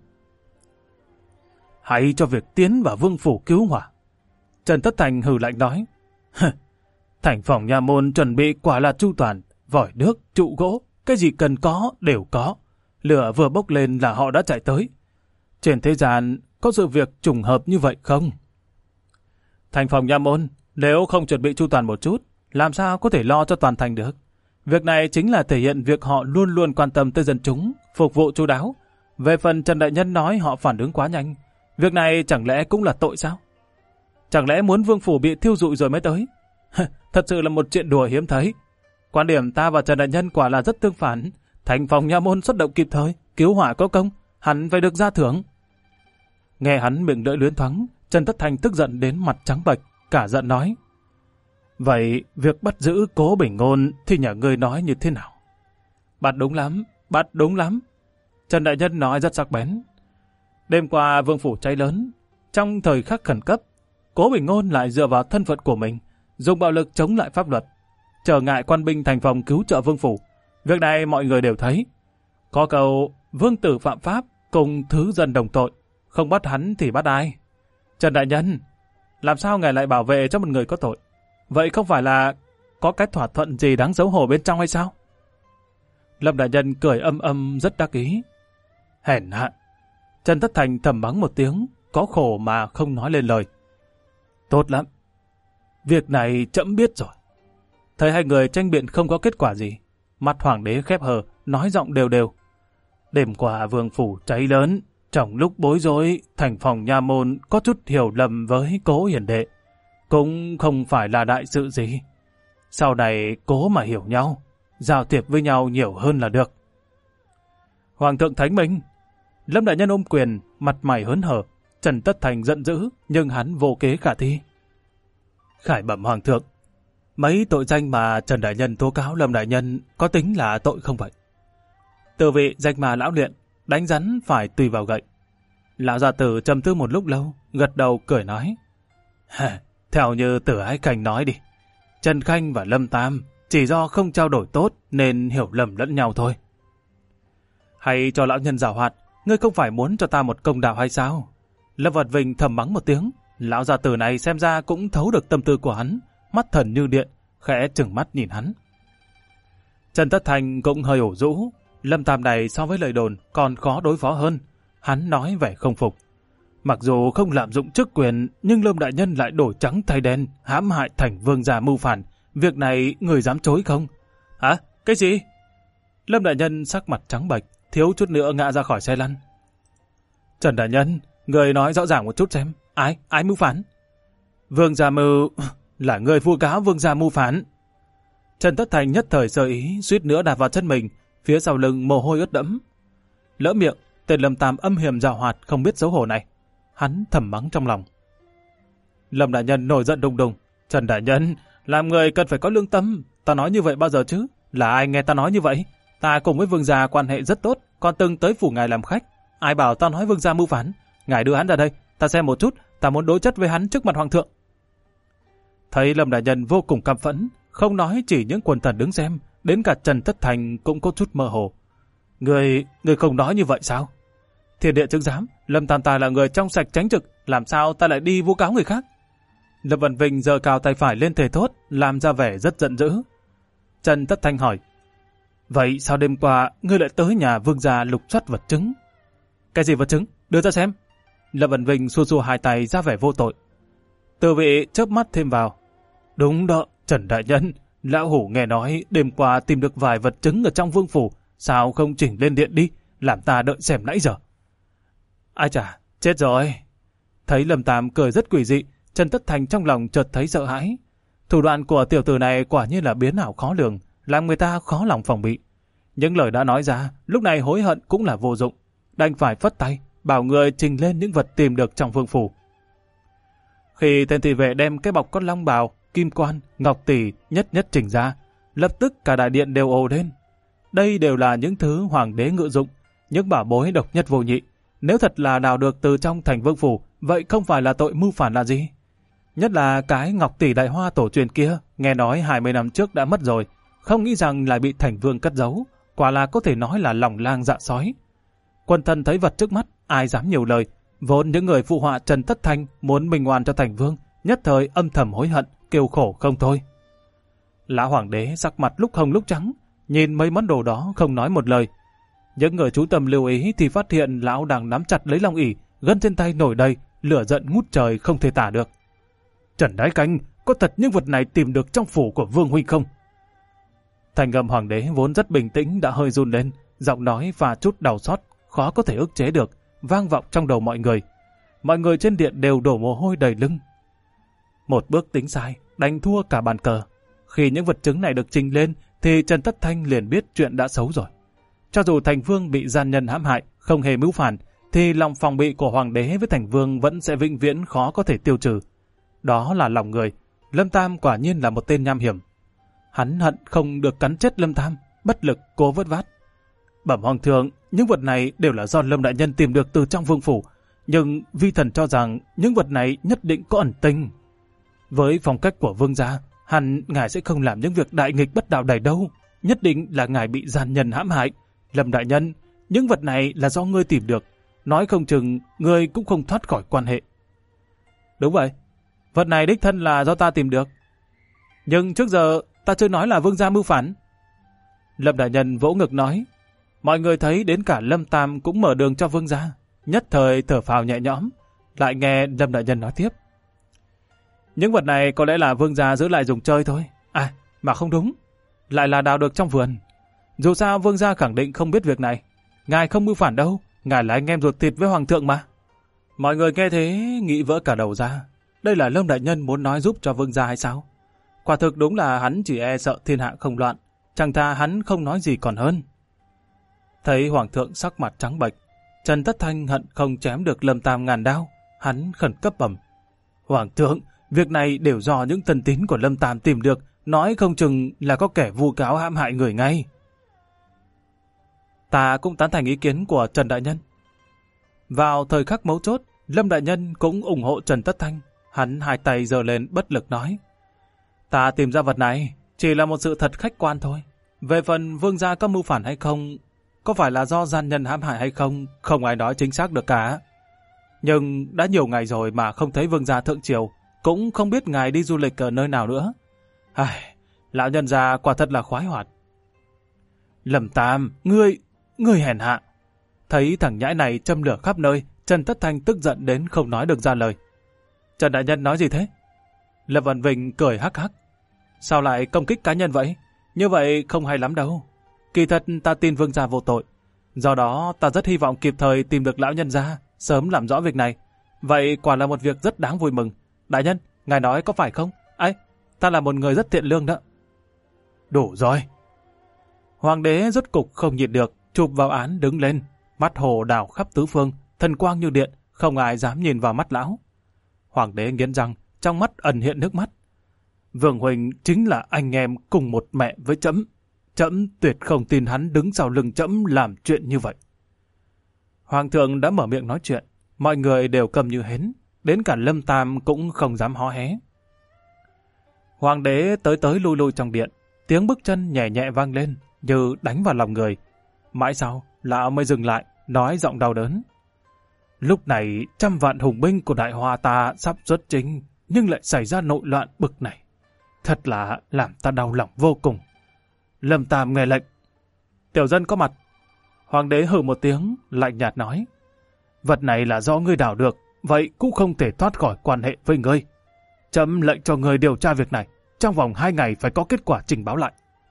Hãy cho việc tiến vào vương phủ cứu hỏa. Trần Tất Thành hừ lạnh nói. Thành phòng Nha Môn chuẩn bị quả là chu toàn, vòi nước, trụ gỗ, cái gì cần có đều có. Lửa vừa bốc lên là họ đã chạy tới. Trên thế gian có sự việc trùng hợp như vậy không? Thành phòng Nha Môn nếu không chuẩn bị chu toàn một chút, làm sao có thể lo cho toàn thành được. Việc này chính là thể hiện việc họ luôn luôn quan tâm tới dân chúng, phục vụ chu đáo. Về phần Trần Đại Nhân nói họ phản ứng quá nhanh, việc này chẳng lẽ cũng là tội sao? Chẳng lẽ muốn vương phủ bị thiêu rụi rồi mới tới? Thật sự là một chuyện đùa hiếm thấy. Quan điểm ta và Trần Đại Nhân quả là rất tương phản. Thành phòng nha môn xuất động kịp thời, cứu hỏa có công, hẳn phải được gia thưởng. Nghe hắn miệng lưỡi luyến thoáng, Trần Tất Thành tức giận đến mặt trắng bệch, cả giận nói: vậy việc bắt giữ Cố Bình Ngôn thì nhà ngươi nói như thế nào? Bắt đúng lắm, bắt đúng lắm. Trần Đại Nhân nói rất sắc bén. Đêm qua vương phủ cháy lớn, trong thời khắc khẩn cấp, Cố Bình Ngôn lại dựa vào thân phận của mình, dùng bạo lực chống lại pháp luật, trở ngại quan binh thành phòng cứu trợ vương phủ. Việc này mọi người đều thấy. Có câu vương tử phạm pháp cùng thứ dân đồng tội, không bắt hắn thì bắt ai? Trần Đại Nhân, làm sao ngài lại bảo vệ cho một người có tội? Vậy không phải là có cái thỏa thuận gì đáng xấu hổ bên trong hay sao? Lâm Đại Nhân cười âm âm rất đắc ý. Hèn hạ. Trần Tất Thành thầm mắng một tiếng, có khổ mà không nói lên lời. Tốt lắm. Việc này trẫm biết rồi. Thấy hai người tranh biện không có kết quả gì, mặt hoàng đế khép hờ, nói giọng đều đều. Đêm qua vương phủ cháy lớn, trong lúc bối rối, thành phòng nha môn có chút hiểu lầm với Cố hiền đệ. Cũng không phải là đại sự gì. Sau này cố mà hiểu nhau, giao thiệp với nhau nhiều hơn là được. Hoàng thượng thánh minh. Lâm Đại Nhân ôm quyền, mặt mày hớn hở. Trần Tất Thành giận dữ, nhưng hắn vô kế khả thi. Khải bẩm Hoàng thượng, mấy tội danh mà Trần Đại Nhân tố cáo Lâm Đại Nhân có tính là tội không vậy? Từ vị danh mà lão luyện, đánh rắn phải tùy vào gậy. Lão gia tử trầm tư một lúc lâu, gật đầu cười nói: theo như Tử Ái Khanh nói đi, Trần Khanh và Lâm Tam chỉ do không trao đổi tốt nên hiểu lầm lẫn nhau thôi. Hay cho lão nhân giảo hoạt, ngươi không phải muốn cho ta một công đạo hay sao? Lâm Vật Vinh thầm mắng một tiếng, lão gia tử này xem ra cũng thấu được tâm tư của hắn, mắt thần như điện, khẽ trừng mắt nhìn hắn. Trần Tất Thành cũng hơi ủ rũ, Lâm Tam này so với lời đồn còn khó đối phó hơn, hắn nói vẻ không phục. Mặc dù không lạm dụng chức quyền, nhưng Lâm Đại Nhân lại đổi trắng thay đen, hãm hại thành vương gia mưu phản. Việc này người dám chối không? Hả? Cái gì? Lâm Đại Nhân sắc mặt trắng bệch, thiếu chút nữa ngã ra khỏi xe lăn. Trần Đại Nhân, người nói rõ ràng một chút xem, ai mưu phản? Vương gia mưu... là người vu cáo vương gia mưu phản. Trần Tất Thành nhất thời sơ ý, suýt nữa đạp vào chân mình, phía sau lưng mồ hôi ướt đẫm. Lỡ miệng, tên Lâm Tam âm hiểm giảo hoạt không biết xấu hổ này. Hắn thầm mắng trong lòng. Lâm Đại Nhân nổi giận đùng đùng. Trần Đại Nhân, làm người cần phải có lương tâm. Ta nói như vậy bao giờ chứ? Là ai nghe ta nói như vậy? Ta cùng với vương gia quan hệ rất tốt, còn từng tới phủ ngài làm khách. Ai bảo ta nói vương gia mưu phản? Ngài đưa hắn ra đây, ta xem một chút, ta muốn đối chất với hắn trước mặt hoàng thượng. Thấy Lâm Đại Nhân vô cùng căm phẫn, không nói chỉ những quần thần đứng xem, đến cả Trần Tất Thành cũng có chút mơ hồ. Người không nói như vậy sao? Thiên địa chứng giám, Lâm Tam ta là người trong sạch tránh trực, làm sao ta lại đi vu cáo người khác? Lâm Văn Vinh giơ cao tay phải lên thề thốt, làm ra vẻ rất giận dữ. Trần Tất Thành hỏi: vậy sao đêm qua ngươi lại tới nhà vương gia lục soát vật chứng? Cái gì vật chứng? Đưa ra xem. Lâm Văn Vinh xua xua hai tay ra vẻ vô tội. Từ vị chớp mắt thêm vào: đúng đó, Trần Đại Nhân, lão hủ nghe nói đêm qua tìm được vài vật chứng ở trong vương phủ, sao không chỉnh lên điện đi, làm ta đợi xem nãy giờ. Ai chà, chết rồi. Thấy Lâm Tam cười rất quỷ dị, Trần Tất Thành trong lòng chợt thấy sợ hãi. Thủ đoạn của tiểu tử này quả nhiên là biến ảo khó lường, làm người ta khó lòng phòng bị. Những lời đã nói ra, lúc này hối hận cũng là vô dụng, đành phải phất tay, bảo người trình lên những vật tìm được trong vương phủ. Khi tên thị vệ đem cái bọc con long bào, kim quan, ngọc tỷ nhất nhất trình ra, lập tức cả đại điện đều ồ lên. Đây đều là những thứ hoàng đế ngự dụng, những bảo bối độc nhất vô nhị. Nếu thật là đào được từ trong thành vương phủ, vậy không phải là tội mưu phản là gì? Nhất là cái ngọc tỷ đại hoa tổ truyền kia, nghe nói 20 năm trước đã mất rồi, không nghĩ rằng lại bị thành vương cất giấu, quả là có thể nói là lòng lang dạ sói. Quân thần thấy vật trước mắt, ai dám nhiều lời, vốn những người phụ họa Trần Tất Thành muốn minh oan cho thành vương, nhất thời âm thầm hối hận, kêu khổ không thôi. Lão hoàng đế sắc mặt lúc hồng lúc trắng, nhìn mấy món đồ đó không nói một lời. Những người chú tâm lưu ý thì phát hiện lão đang nắm chặt lấy long ỷ, gân trên tay nổi đầy, lửa giận ngút trời không thể tả được. Trần Ái Khanh, có thật những vật này tìm được trong phủ của Vương huynh không? Thanh âm hoàng đế vốn rất bình tĩnh đã hơi run lên, giọng nói và chút đau xót khó có thể ức chế được, vang vọng trong đầu mọi người. Mọi người trên điện đều đổ mồ hôi đầy lưng. Một bước tính sai, đánh thua cả bàn cờ. Khi những vật chứng này được trình lên, thì Trần Tất Thanh liền biết chuyện đã xấu rồi. Cho dù Thành Vương bị gian nhân hãm hại, không hề mưu phản, thì lòng phòng bị của hoàng đế với Thành Vương vẫn sẽ vĩnh viễn khó có thể tiêu trừ. Đó là lòng người. Lâm Tam quả nhiên là một tên nham hiểm. Hắn hận không được cắn chết Lâm Tam, bất lực cố vớt vát. Bẩm hoàng thượng, những vật này đều là do Lâm đại nhân tìm được từ trong vương phủ, nhưng vi thần cho rằng những vật này nhất định có ẩn tình. Với phong cách của vương gia, hẳn ngài sẽ không làm những việc đại nghịch bất đạo này đâu, nhất định là ngài bị gian nhân hãm hại. Lâm đại nhân, những vật này là do ngươi tìm được, nói không chừng ngươi cũng không thoát khỏi quan hệ. Đúng vậy, vật này đích thân là do ta tìm được. Nhưng trước giờ ta chưa nói là vương gia mưu phản. Lâm đại nhân vỗ ngực nói. Mọi người thấy đến cả Lâm Tam cũng mở đường cho vương gia, nhất thời thở phào nhẹ nhõm. Lại nghe Lâm đại nhân nói tiếp. Những vật này có lẽ là vương gia giữ lại dùng chơi thôi. À, mà không đúng, lại là đào được trong vườn. Dù sao vương gia khẳng định không biết việc này. Ngài không mưu phản đâu, ngài là anh em ruột thịt với hoàng thượng mà. Mọi người nghe thế nghĩ vỡ cả đầu ra. Đây là Lâm đại nhân muốn nói giúp cho vương gia hay sao? Quả thực đúng là hắn chỉ e sợ thiên hạ không loạn, chẳng thà hắn không nói gì còn hơn. Thấy hoàng thượng sắc mặt trắng bệch, Trần Tất Thanh hận không chém được Lâm Tam ngàn đao, hắn khẩn cấp bẩm. Hoàng thượng, việc này đều do những thân tín của Lâm Tam tìm được, nói không chừng là có kẻ vu cáo hãm hại người ngay. Ta cũng tán thành ý kiến của Trần đại nhân. Vào thời khắc mấu chốt, Lâm đại nhân cũng ủng hộ Trần Tất Thanh. Hắn hai tay giơ lên bất lực nói. Ta tìm ra vật này chỉ là một sự thật khách quan thôi. Về phần vương gia có mưu phản hay không, có phải là do gian nhân hãm hại hay không, không ai nói chính xác được cả. Nhưng đã nhiều ngày rồi mà không thấy vương gia thượng triều, cũng không biết ngài đi du lịch ở nơi nào nữa. Lão nhân gia quả thật là khoái hoạt. Lâm Tam, ngươi hèn hạ. Thấy thằng nhãi này châm lửa khắp nơi, Trần Tất Thanh tức giận đến không nói được ra lời. Trần đại nhân nói gì thế? Lâm Văn Vinh cười hắc hắc. Sao lại công kích cá nhân vậy? Như vậy không hay lắm đâu. Kỳ thật ta tin vương gia vô tội. Do đó ta rất hy vọng kịp thời tìm được lão nhân gia, sớm làm rõ việc này. Vậy quả là một việc rất đáng vui mừng. Đại nhân, ngài nói có phải không? Ấy, ta là một người rất thiện lương đó. Đủ rồi. Hoàng đế rốt cục không nhịn được, chụp vào án đứng lên, mắt hồ đảo khắp tứ phương, thần quang như điện, không ai dám nhìn vào mắt lão. Hoàng đế nghiến răng, trong mắt ẩn hiện nước mắt. Vương huynh chính là anh em cùng một mẹ với trẫm. Trẫm tuyệt không tin hắn đứng sau lưng trẫm làm chuyện như vậy. Hoàng thượng đã mở miệng nói chuyện, mọi người đều câm như hến, đến cả Lâm Tam cũng không dám hó hé. Hoàng đế tới lui lui trong điện, tiếng bước chân nhẹ nhẹ vang lên như đánh vào lòng người. Mãi sau, lão mới dừng lại, nói giọng đau đớn. Lúc này 100 vạn hùng binh của Đại Hoa ta sắp xuất chinh, nhưng lại xảy ra nội loạn bực này. Thật là làm ta đau lòng vô cùng. Lâm Tam nghe lệnh. Tiểu dân có mặt. Hoàng đế hừ một tiếng, lạnh nhạt nói. Vật này là do ngươi đào được, vậy cũng không thể thoát khỏi quan hệ với ngươi. Trẫm lệnh cho ngươi điều tra việc này, trong vòng 2 ngày phải có kết quả trình báo lại.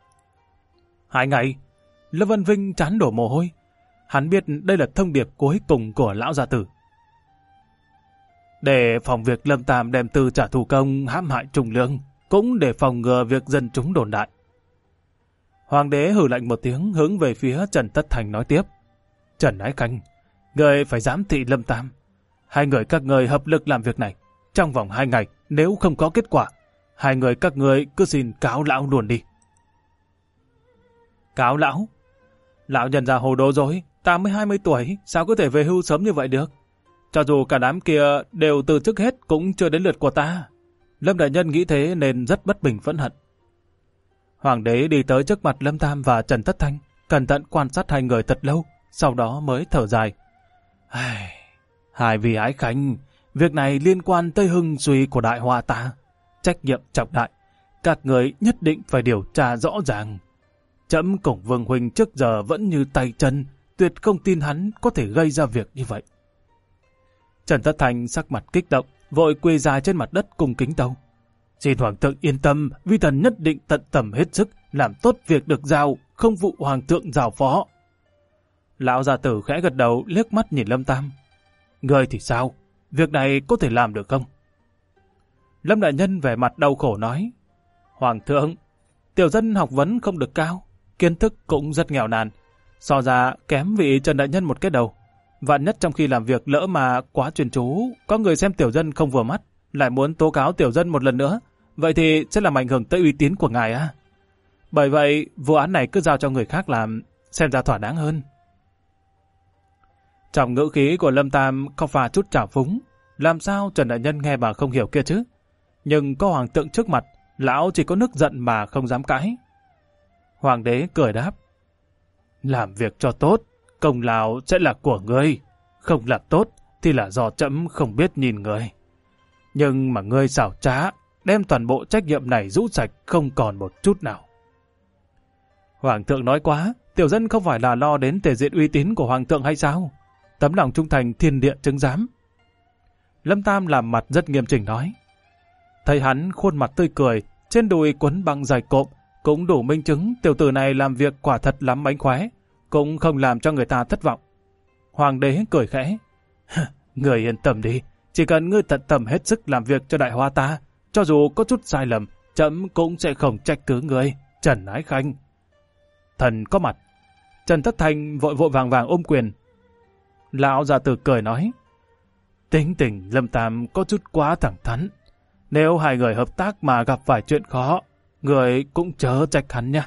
2 ngày? Lâm Văn Vinh trán đổ mồ hôi. Hắn biết đây là thông điệp cuối cùng của lão gia tử. Để phòng việc Lâm Tam đem tư trả thù công hãm hại Trung Lương, cũng để phòng ngừa việc dân chúng đồn đại. Hoàng đế hừ lạnh một tiếng hướng về phía Trần Tất Thành nói tiếp. Trần Ái Khanh, người phải giám thị Lâm Tam. 2 người các người hợp lực làm việc này. Trong vòng 2 ngày, nếu không có kết quả, 2 người các người cứ xin cáo lão luôn đi. Cáo lão? Lão nhân già hồ đồ rồi, ta mới 20 tuổi, sao có thể về hưu sớm như vậy được? Cho dù cả đám kia đều từ chức hết cũng chưa đến lượt của ta. Lâm đại nhân nghĩ thế nên rất bất bình phẫn hận. Hoàng đế đi tới trước mặt Lâm Tam và Trần Tất Thanh, cẩn thận quan sát 2 người thật lâu, sau đó mới thở dài. Hai vị Ái Khanh, việc này liên quan tới hưng suy của Đại Hoa ta. Trách nhiệm trọng đại, các người nhất định phải điều tra rõ ràng. Trẫm cùng Vương huynh trước giờ vẫn như tay chân, tuyệt không tin hắn có thể gây ra việc như vậy. Trần Tất Thành sắc mặt kích động, vội quỳ dài trên mặt đất cung kính tâu. Xin hoàng thượng yên tâm, vi thần nhất định tận tầm hết sức, làm tốt việc được giao, không vụ hoàng thượng giao phó. Lão gia tử khẽ gật đầu, liếc mắt nhìn Lâm Tam. Người thì sao? Việc này có thể làm được không? Lâm đại nhân vẻ mặt đau khổ nói. Hoàng thượng, tiểu dân học vấn không được cao, kiến thức cũng rất nghèo nàn. So ra kém vị Trần đại nhân một cái đầu. Vạn nhất trong khi làm việc lỡ mà quá chuyên chú, có người xem tiểu dân không vừa mắt, lại muốn tố cáo tiểu dân một lần nữa, vậy thì sẽ làm ảnh hưởng tới uy tín của ngài á. Bởi vậy, vụ án này cứ giao cho người khác làm, xem ra thỏa đáng hơn. Trong ngữ khí của Lâm Tam có pha chút trào phúng, làm sao Trần đại nhân nghe mà không hiểu kia chứ? Nhưng có hoàng thượng trước mặt, lão chỉ có nước giận mà không dám cãi. Hoàng đế cười đáp. Làm việc cho tốt, công lao sẽ là của ngươi. Không làm tốt thì là do trẫm không biết nhìn người. Nhưng mà ngươi xảo trá, đem toàn bộ trách nhiệm này rũ sạch không còn một chút nào. Hoàng thượng nói quá, tiểu dân không phải là lo đến thể diện uy tín của hoàng thượng hay sao? Tấm lòng trung thành thiên địa chứng giám. Lâm Tam làm mặt rất nghiêm chỉnh nói. Thấy hắn khuôn mặt tươi cười, trên đùi quấn băng dày cộm, cũng đủ minh chứng tiểu tử này làm việc quả thật lắm mánh khóe, cũng không làm cho người ta thất vọng. Hoàng đế cười khẽ. Người yên tâm đi, chỉ cần ngươi tận tâm hết sức làm việc cho đại hoa ta, cho dù có chút sai lầm, trẫm cũng sẽ không trách cứ ngươi, Trần Ái Khanh. Thần có mặt. Trần Tất Thanh vội vội vàng vàng ôm quyền. Lão gia tử cười nói. Tính tình Lâm Tam có chút quá thẳng thắn. Nếu hai người hợp tác mà gặp phải chuyện khó, người cũng chớ trách hắn nha.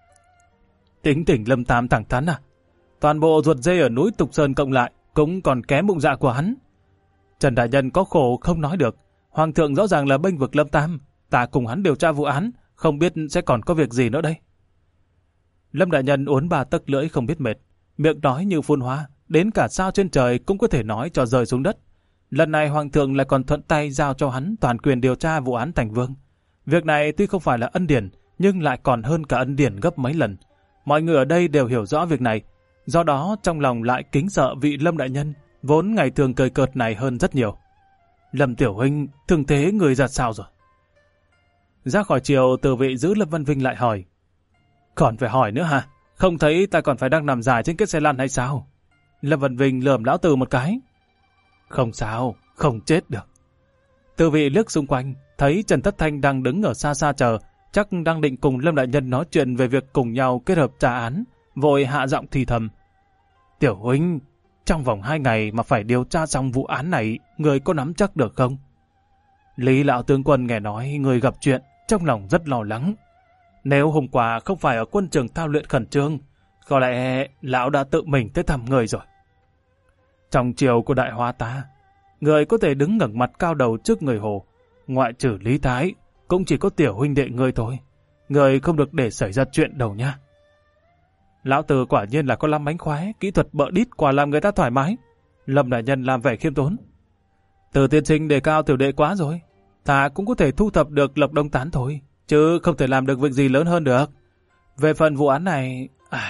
Tính tình Lâm Tam thẳng thắn à? Toàn bộ ruột dê ở núi Tục Sơn cộng lại cũng còn kém bụng dạ của hắn. Trần đại nhân có khổ không nói được. Hoàng thượng rõ ràng là bênh vực Lâm Tam. Ta cùng hắn điều tra vụ án, không biết sẽ còn có việc gì nữa đây. Lâm đại nhân uốn ba tấc lưỡi không biết mệt, miệng nói như phun hoa, đến cả sao trên trời cũng có thể nói cho rơi xuống đất. Lần này hoàng thượng lại còn thuận tay giao cho hắn toàn quyền điều tra vụ án Thành Vương. Việc này tuy không phải là ân điển, nhưng lại còn hơn cả ân điển gấp mấy lần. Mọi người ở đây đều hiểu rõ việc này, do đó trong lòng lại kính sợ vị Lâm đại nhân, vốn ngày thường cười cợt này hơn rất nhiều. Lâm tiểu huynh, thường thế người ra sao rồi? Ra khỏi chiều, từ vị giữ Lâm Văn Vinh lại hỏi. Còn phải hỏi nữa hả? Không thấy ta còn phải đang nằm dài trên cái xe lăn hay sao? Lâm Văn Vinh lườm lão Từ một cái. Không sao, không chết được. Từ vị liếc xung quanh, thấy Trần Tất Thanh đang đứng ở xa xa chờ, chắc đang định cùng Lâm đại nhân nói chuyện về việc cùng nhau kết hợp tra án, vội hạ giọng thì thầm. Tiểu huynh, trong vòng 2 ngày mà phải điều tra xong vụ án này, người có nắm chắc được không? Lý lão tướng quân nghe nói người gặp chuyện, trong lòng rất lo lắng. Nếu hôm qua không phải ở quân trường thao luyện khẩn trương, có lẽ lão đã tự mình tới thăm người rồi. Trong triều của đại hoa ta, người có thể đứng ngẩng mặt cao đầu trước người Hồ, ngoại trừ Lý Thái, cũng chỉ có tiểu huynh đệ người thôi. Người không được để xảy ra chuyện đâu nha. Lão Từ quả nhiên là có lắm mánh khóe, kỹ thuật bợ đít quả làm người ta thoải mái. Lâm đại nhân làm vẻ khiêm tốn. Từ tiên sinh đề cao tiểu đệ quá rồi. Ta cũng có thể thu thập được Lộc Đông Tán thôi, chứ không thể làm được việc gì lớn hơn được. Về phần vụ án này...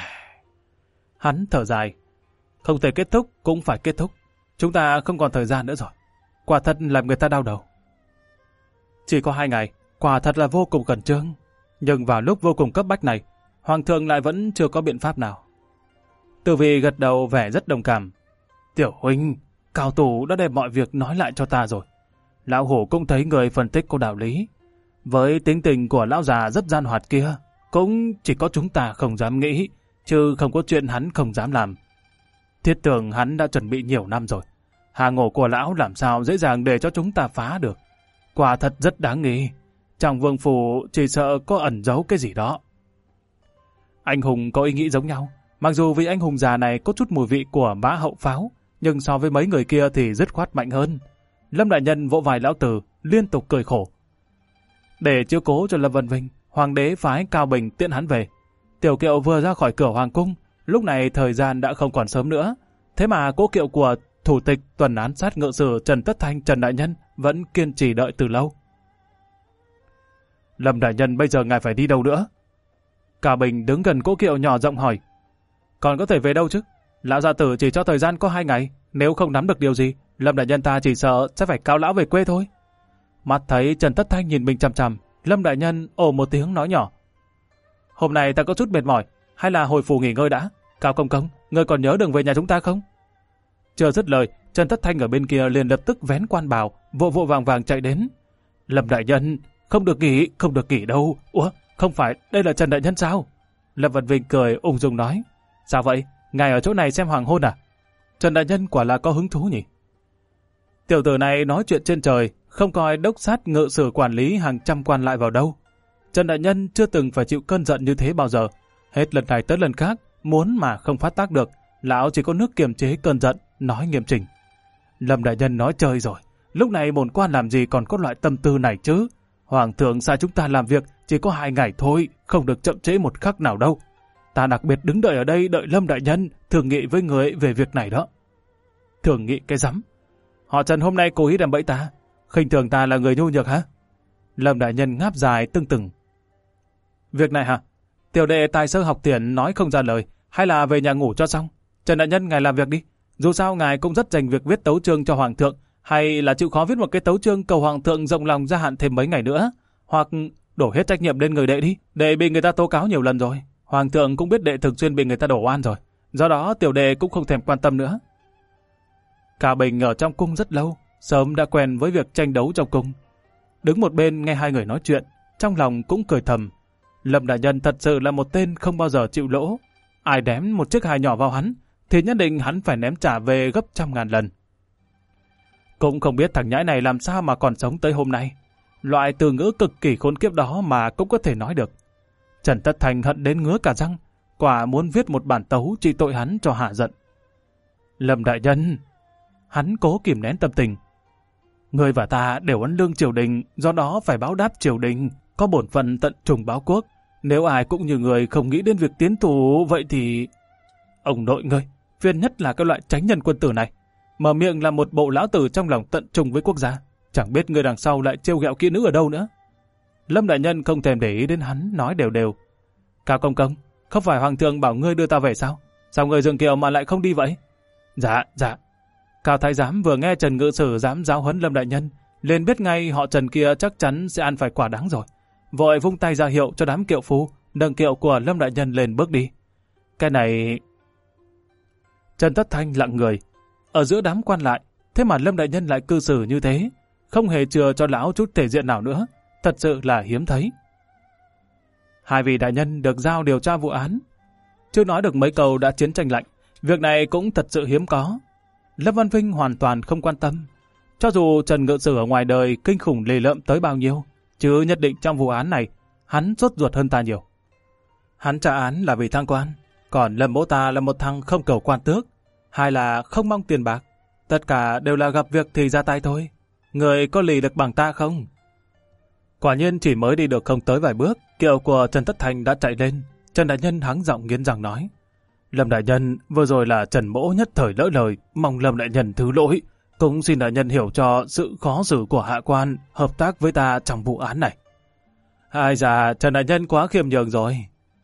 Hắn thở dài. Không thể kết thúc cũng phải kết thúc. Chúng ta không còn thời gian nữa rồi. Quả thật làm người ta đau đầu. Chỉ có 2 ngày, quả thật là vô cùng khẩn trương. Nhưng vào lúc vô cùng cấp bách này, Hoàng thượng lại vẫn chưa có biện pháp nào. Từ vị gật đầu vẻ rất đồng cảm. Tiểu huynh, cao thủ đã đem mọi việc nói lại cho ta rồi. Lão Hổ cũng thấy người phân tích có đạo lý. Với tính tình của lão già rất gian hoạt kia, cũng chỉ có chúng ta không dám nghĩ, chứ không có chuyện hắn không dám làm. Thiết tưởng hắn đã chuẩn bị nhiều năm rồi. Hàng ổ của lão làm sao dễ dàng để cho chúng ta phá được. Quả thật rất đáng nghi. Trong vương phủ chỉ sợ có ẩn giấu cái gì đó. Anh hùng có ý nghĩ giống nhau. Mặc dù vị anh hùng già này có chút mùi vị của mã hậu pháo, nhưng so với mấy người kia thì dứt khoát mạnh hơn. Lâm đại nhân vỗ vai lão Từ, liên tục cười khổ. Để chiếu cố cho Lâm Văn Vinh, hoàng đế phái Cao Bình tiễn hắn về. Tiểu Kiệu vừa ra khỏi cửa hoàng cung, lúc này thời gian đã không còn sớm nữa. Thế mà cố kiệu của thủ tịch tuần án sát ngự sử Trần Tất Thanh Trần đại nhân vẫn kiên trì đợi từ lâu. Lâm đại nhân bây giờ ngài phải đi đâu nữa? Cao Bình đứng gần cố kiệu nhỏ giọng hỏi. Còn có thể về đâu chứ? Lão gia tử chỉ cho thời gian có 2 ngày, nếu không nắm được điều gì, Lâm đại nhân ta chỉ sợ sẽ phải cáo lão về quê thôi. Mắt thấy Trần Tất Thanh nhìn mình chằm chằm, Lâm đại nhân ồ một tiếng nói nhỏ. Hôm nay ta có chút mệt mỏi, hay là hồi phủ nghỉ ngơi đã? Cao công công, ngươi còn nhớ đường về nhà chúng ta không? Chưa dứt lời, Trần Tất Thanh ở bên kia liền lập tức vén quan bào, vội vội vàng vàng chạy đến. Lâm đại nhân, không được nghỉ đâu. Ủa, không phải đây là Trần đại nhân sao? Lâm Văn Vinh cười ung dung nói. Sao vậy? Ngài ở chỗ này xem hoàng hôn à? Trần đại nhân quả là có hứng thú nhỉ? Tiểu tử này nói chuyện trên trời, không coi đốc sát ngự sử quản lý hàng trăm quan lại vào đâu. Trần đại nhân chưa từng phải chịu cơn giận như thế bao giờ. Hết lần này tới lần khác, muốn mà không phát tác được, lão chỉ có nước kiềm chế cơn giận, nói nghiêm chỉnh. Lâm đại nhân nói chơi rồi, lúc này bổn quan làm gì còn có loại tâm tư này chứ? Hoàng thượng sai chúng ta làm việc chỉ có 2 ngày thôi, không được chậm trễ một khắc nào đâu. Ta đặc biệt đứng đợi ở đây đợi Lâm đại nhân thương nghị với người về việc này đó. Thương nghị cái rắm? Họ Trần hôm nay cố ý đàm bẫy ta, khinh thường ta là người nhu nhược hả? Lâm đại nhân ngáp dài tưng từng. Việc này hả? Tiểu đệ tài sơ học tiền nói không ra lời, hay là về nhà ngủ cho xong? Trần đại nhân ngài làm việc đi, dù sao ngài cũng rất dành việc viết tấu chương cho hoàng thượng, hay là chịu khó viết một cái tấu chương cầu hoàng thượng rộng lòng gia hạn thêm mấy ngày nữa, hoặc đổ hết trách nhiệm lên người đệ đi, đệ bị người ta tố cáo nhiều lần rồi, hoàng thượng cũng biết đệ thường xuyên bị người ta đổ oan rồi, do đó tiểu đệ cũng không thèm quan tâm nữa. Cả Bình ở trong cung rất lâu, sớm đã quen với việc tranh đấu trong cung. Đứng một bên nghe hai người nói chuyện, trong lòng cũng cười thầm. Lâm đại nhân thật sự là một tên không bao giờ chịu lỗ. Ai ném một chiếc hài nhỏ vào hắn, thì nhất định hắn phải ném trả về gấp 100.000 lần. Cũng không biết thằng nhãi này làm sao mà còn sống tới hôm nay. Loại từ ngữ cực kỳ khốn kiếp đó mà cũng có thể nói được. Trần Tất Thành hận đến ngứa cả răng, quả muốn viết một bản tấu trị tội hắn cho hạ giận. Lâm đại nhân, hắn cố kìm nén tâm tình. Người và ta đều ăn lương triều đình, do đó phải báo đáp triều đình, có bổn phận tận trùng báo quốc. Nếu ai cũng như người không nghĩ đến việc tiến thủ, vậy thì... Ông nội ngươi, phiền nhất là cái loại chánh nhân quân tử này. Mở miệng là một bộ lão tử trong lòng tận trùng với quốc gia. Chẳng biết người đằng sau lại trêu ghẹo kỹ nữ ở đâu nữa. Lâm đại nhân không thèm để ý đến hắn, nói đều đều. Cao công công, không phải hoàng thượng bảo ngươi đưa ta về sao? Sao người dường kiệu mà lại không đi vậy? Dạ. Cao thái giám vừa nghe Trần ngự sử dám giáo huấn Lâm đại nhân, liền biết ngay họ Trần kia chắc chắn sẽ ăn phải quả đắng rồi. Vội vung tay ra hiệu cho đám kiệu phu, nâng kiệu của Lâm đại nhân lên bước đi. Cái này... Trần Tất Thanh lặng người. Ở giữa đám quan lại, thế mà Lâm đại nhân lại cư xử như thế, không hề chừa cho lão chút thể diện nào nữa, thật sự là hiếm thấy. Hai vị đại nhân được giao điều tra vụ án, chưa nói được mấy câu đã chiến tranh lạnh, việc này cũng thật sự hiếm có. Lâm Văn Vinh hoàn toàn không quan tâm. Cho dù Trần ngự sử ở ngoài đời kinh khủng lì lợm tới bao nhiêu, chứ nhất định trong vụ án này, hắn sốt ruột hơn ta nhiều. Hắn trả án là vì thăng quan, còn Lâm mỗ ta là một thằng không cầu quan tước, hay là không mong tiền bạc. Tất cả đều là gặp việc thì ra tay thôi. Người có lì được bằng ta không? Quả nhiên chỉ mới đi được không tới vài bước, kiệu của Trần Tất Thành đã chạy lên. Trần đại nhân hắng giọng nghiến răng nói: Lâm đại nhân, vừa rồi là Trần mỗ nhất thời lỡ lời, mong Lâm đại nhân thứ lỗi. Cũng xin đại nhân hiểu cho sự khó xử của hạ quan hợp tác với ta trong vụ án này. Ai da, Trần đại nhân quá khiêm nhường rồi.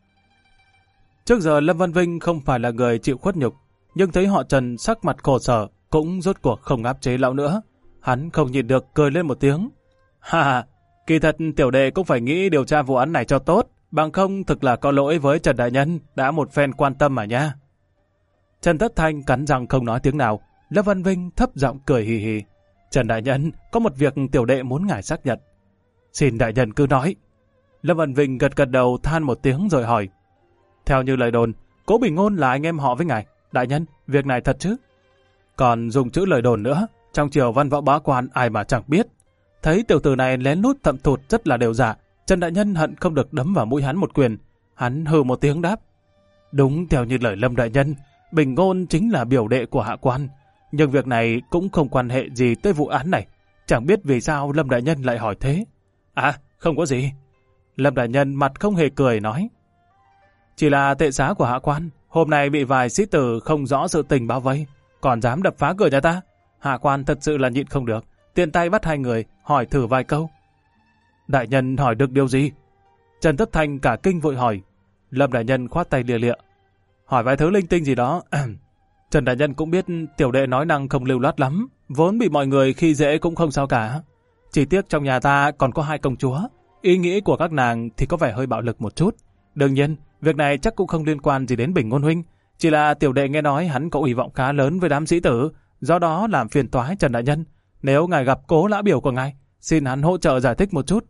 Trước giờ Lâm Văn Vinh không phải là người chịu khuất nhục, nhưng thấy họ Trần sắc mặt khổ sở, cũng rốt cuộc không áp chế lão nữa. Hắn không nhịn được cười lên một tiếng. Ha, kỳ thật tiểu đệ cũng phải nghĩ điều tra vụ án này cho tốt, bằng không thực là có lỗi với Trần đại nhân đã một phen quan tâm mà nha. Trần Tất Thanh cắn răng không nói tiếng nào. Lâm Văn Vinh thấp giọng cười hì hì. Trần đại nhân, có một việc tiểu đệ muốn ngài xác nhận. Xin đại nhân cứ nói. Lâm Văn Vinh gật gật đầu than một tiếng rồi hỏi. Theo như lời đồn, Cố Bình Ngôn là anh em họ với ngài. Đại nhân, việc này thật chứ? Còn dùng chữ lời đồn nữa, trong triều văn võ bá quan ai mà chẳng biết. Thấy tiểu tử này lén lút thậm thụt rất là đều dạ, Trần đại nhân hận không được đấm vào mũi hắn một quyền. Hắn hừ một tiếng đáp. Đúng theo như lời Lâm đại nhân, Bình Ngôn chính là biểu đệ của hạ quan. Nhưng việc này cũng không quan hệ gì tới vụ án này. Chẳng biết vì sao Lâm đại nhân lại hỏi thế. À, không có gì. Lâm đại nhân mặt không hề cười nói. Chỉ là tệ xá của hạ quan, hôm nay bị vài sĩ tử không rõ sự tình bao vây, còn dám đập phá cửa nhà ta. Hạ quan thật sự là nhịn không được, tiện tay bắt hai người, hỏi thử vài câu. Đại nhân hỏi được điều gì? Trần Tất Thanh cả kinh vội hỏi. Lâm đại nhân khoát tay lìa lịa. Hỏi vài thứ linh tinh gì đó. Trần đại nhân cũng biết tiểu đệ nói năng không lưu loát lắm, vốn bị mọi người khi dễ cũng không sao cả. Chỉ tiếc trong nhà ta còn có 2 công chúa. Ý nghĩ của các nàng thì có vẻ hơi bạo lực một chút. Đương nhiên, việc này chắc cũng không liên quan gì đến Bình Ngôn huynh. Chỉ là tiểu đệ nghe nói hắn có ủy vọng khá lớn với đám sĩ tử, do đó làm phiền toái Trần đại nhân. Nếu ngài gặp cố lã biểu của ngài, xin hắn hỗ trợ giải thích một chút.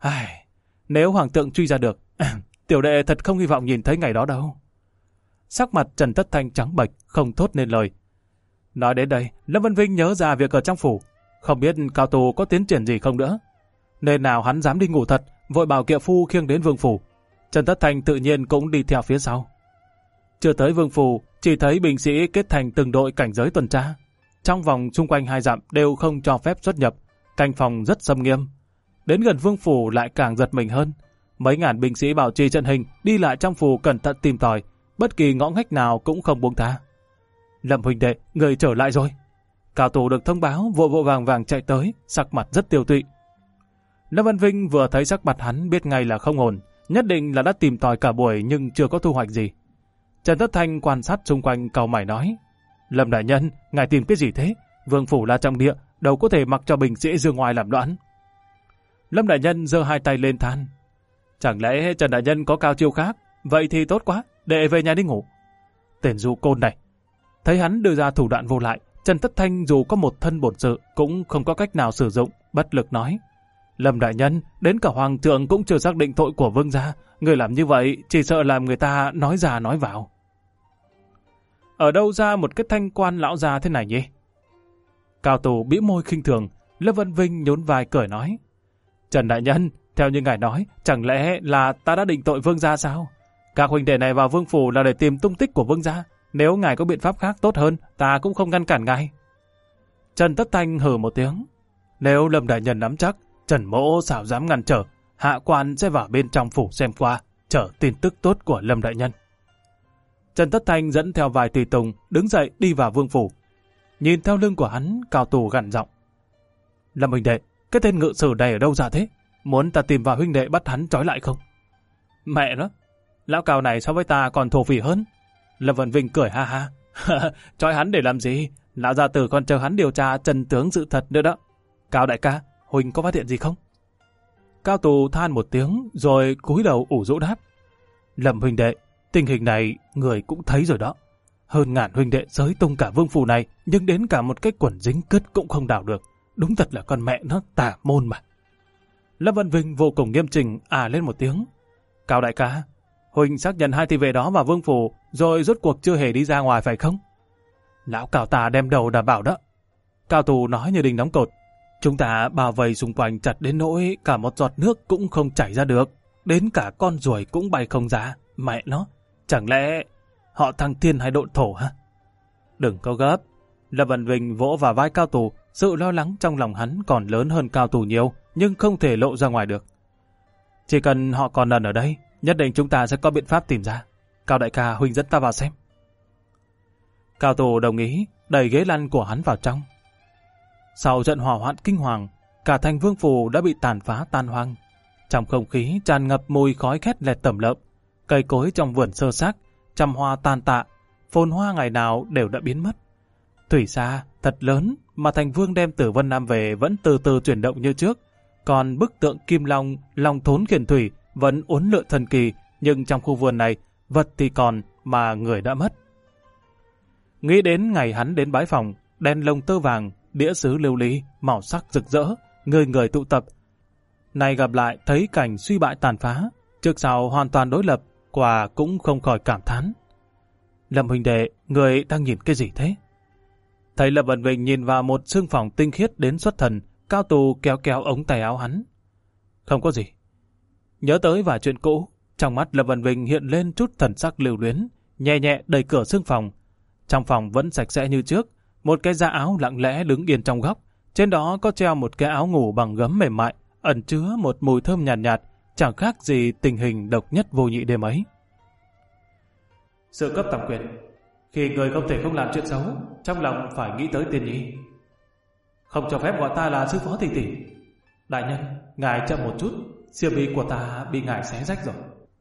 Nếu hoàng thượng truy ra được, tiểu đệ thật không hy vọng nhìn thấy ngày đó đâu. Sắc mặt Trần Tất Thanh trắng bệch, không thốt nên lời. Nói đến đây, Lâm Vân Vinh nhớ ra việc ở trong phủ. Không biết Cao Tù có tiến triển gì không nữa. Nên nào hắn dám đi ngủ thật, vội bảo kiệu phu khiêng đến vương phủ. Trần Tất Thanh tự nhiên cũng đi theo phía sau. Chưa tới vương phủ, chỉ thấy binh sĩ kết thành từng đội cảnh giới tuần tra. Trong vòng xung quanh 2 dặm đều không cho phép xuất nhập, canh phòng rất xâm nghiêm. Đến gần vương phủ lại càng giật mình hơn. Mấy ngàn binh sĩ bảo trì trận hình đi lại trong phủ cẩn thận tìm tòi, bất kỳ ngõ ngách nào cũng không buông tha. Lâm huynh đệ, người trở lại rồi. Cao Tù được thông báo vội vội vàng vàng chạy tới, sắc mặt rất tiêu tụy. Lâm Văn Vinh vừa thấy sắc mặt hắn biết ngay là không ổn, nhất định là đã tìm tòi cả buổi nhưng chưa có thu hoạch gì. Trần Tất Thanh quan sát xung quanh cau mày nói: Lâm đại nhân, ngài tìm cái gì thế? Vương phủ là trọng địa, đâu có thể mặc cho binh sĩ ra ngoài làm loạn. Lâm đại nhân giơ 2 tay lên than: Chẳng lẽ Trần đại nhân có cao chiêu khác? Vậy thì tốt quá, đệ về nhà đi ngủ. Tên du côn này. Thấy hắn đưa ra thủ đoạn vô lại, Trần Tất Thanh dù có một thân bổn sự cũng không có cách nào sử dụng, bất lực nói: Lâm đại nhân, đến cả hoàng thượng cũng chưa xác định tội của vương gia, người làm như vậy chỉ sợ làm người ta nói ra nói vào. Ở đâu ra một cái thanh quan lão già thế này nhỉ? Cao Tù bĩu môi khinh thường, Lâm Vân Vinh nhún vai cười nói: Trần đại nhân, theo như ngài nói, chẳng lẽ là ta đã định tội vương gia sao? Các huynh đệ này vào vương phủ là để tìm tung tích của vương gia. Nếu ngài có biện pháp khác tốt hơn, ta cũng không ngăn cản ngài. Trần Tất Thanh hừ một tiếng: Nếu Lâm đại nhân nắm chắc, Trần mỗ sao dám ngăn trở, hạ quan sẽ vào bên trong phủ xem qua, chờ tin tức tốt của Lâm đại nhân. Trần Tất Thanh dẫn theo vài tùy tùng, đứng dậy đi vào vương phủ. Nhìn theo lưng của hắn, Cao Tù gằn giọng: Lâm huynh đệ, cái tên ngự sử này ở đâu ra thế? Muốn ta tìm vào huynh đệ bắt hắn trói lại không? Mẹ nó, lão Cao này so với ta còn thổ phỉ hơn. Lâm Vân Vinh cười ha ha: Trói hắn để làm gì? Lão gia tử còn chờ hắn điều tra chân tướng sự thật nữa đó. Cao đại ca, huynh có phát hiện gì không? Cao Tù than một tiếng rồi cúi đầu ủ rũ đáp: Lâm huynh đệ, tình hình này người cũng thấy rồi đó. Hơn ngàn huynh đệ giới tung cả vương phủ này, nhưng đến cả một cái quần dính cứt cũng không đào được. Đúng thật là con mẹ nó tà môn mà. Lâm Văn Vinh vô cùng nghiêm chỉnh lên một tiếng: Cao đại ca, huynh xác nhận 2 thị vệ đó vào vương phủ rồi rốt cuộc chưa hề đi ra ngoài phải không? Lão Cao ta đem đầu đảm bảo đó. Cao Tù nói như đinh đóng cột: Chúng ta bao vây xung quanh chặt đến nỗi cả một giọt nước cũng không chảy ra được, đến cả con ruồi cũng bay không ra. Mẹ nó, chẳng lẽ họ thăng thiên hay độn thổ hả? Đừng có gấp. Lâm Văn Vinh vỗ vào vai Cao Tù, sự lo lắng trong lòng hắn còn lớn hơn Cao Tù nhiều, nhưng không thể lộ ra ngoài được. Chỉ cần họ còn ẩn ở đây, nhất định chúng ta sẽ có biện pháp tìm ra. Cao đại ca, huynh dẫn ta vào xem. Cao Tù đồng ý, đẩy ghế lăn của hắn vào trong. Sau trận hỏa hoạn kinh hoàng, cả thành vương phủ đã bị tàn phá tan hoang. Trong không khí tràn ngập mùi khói khét lẹt tẩm lợm, cây cối trong vườn sơ xác, trăm hoa tan tạ, phồn hoa ngày nào đều đã biến mất. Thủy xa thật lớn mà thành vương đem từ Vân Nam về vẫn từ từ chuyển động như trước, còn bức tượng Kim Long, Long Thốn Khiển Thủy vẫn uốn lượn thần kỳ, nhưng trong khu vườn này, vật thì còn mà người đã mất. Nghĩ đến ngày hắn đến bái phòng, đèn lồng tơ vàng, đĩa sứ lưu ly, màu sắc rực rỡ, người người tụ tập. Này gặp lại thấy cảnh suy bại tàn phá, trước sau hoàn toàn đối lập, quả cũng không khỏi cảm thán. Lâm huynh đệ, người đang nhìn cái gì thế? Thấy Lâm Văn Vinh nhìn vào một xương phòng tinh khiết đến xuất thần, Cao Tù kéo kéo ống tay áo hắn. Không có gì. Nhớ tới vài chuyện cũ, trong mắt Lâm Văn Vinh hiện lên chút thần sắc lưu luyến, nhẹ nhẹ đẩy cửa xương phòng. Trong phòng vẫn sạch sẽ như trước, một cái da áo lặng lẽ đứng yên trong góc, trên đó có treo một cái áo ngủ bằng gấm mềm mại, ẩn chứa một mùi thơm nhàn nhạt, chẳng khác gì tình hình độc nhất vô nhị đêm ấy. Sự cấp tầm quyền, khi người không thể không làm chuyện xấu, trong lòng phải nghĩ tới Tiên Nhi. Không cho phép gọi ta là sư phó tỷ tỷ. Đại nhân, ngài chậm một chút, xiêm y của ta bị ngài xé rách rồi.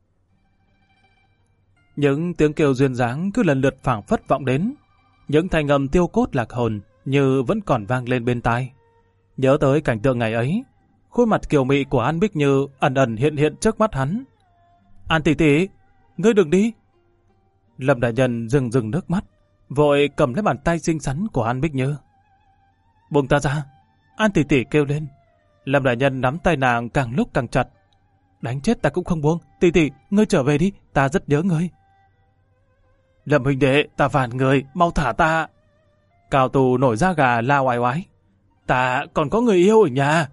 Những tiếng kêu duyên dáng cứ lần lượt phảng phất vọng đến, những thanh âm tiêu cốt lạc hồn như vẫn còn vang lên bên tai. Nhớ tới cảnh tượng ngày ấy, khuôn mặt kiều mị của An Bích Như ẩn ẩn hiện hiện trước mắt hắn. An tỷ tỷ, ngươi đừng đi. Lâm đại nhân rưng rưng nước mắt, vội cầm lấy bàn tay xinh xắn của An Bích Như. Buông ta ra, An tỷ tỷ kêu lên. Lâm đại nhân nắm tay nàng càng lúc càng chặt. Đánh chết ta cũng không buông, tỷ tỷ, ngươi trở về đi, ta rất nhớ ngươi. Lâm huynh đệ, ta phản người, mau thả ta. Cao Tù nổi da gà la oai oái. Ta còn có người yêu ở nhà.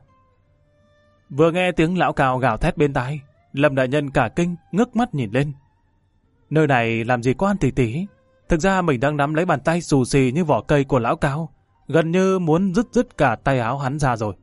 Vừa nghe tiếng lão Cao gào thét bên tai, Lâm đại nhân cả kinh, ngước mắt nhìn lên. Nơi này làm gì có An tỷ tỷ? Thực ra mình đang nắm lấy bàn tay xù xì như vỏ cây của lão Cao, gần như muốn dứt cả tay áo hắn ra rồi.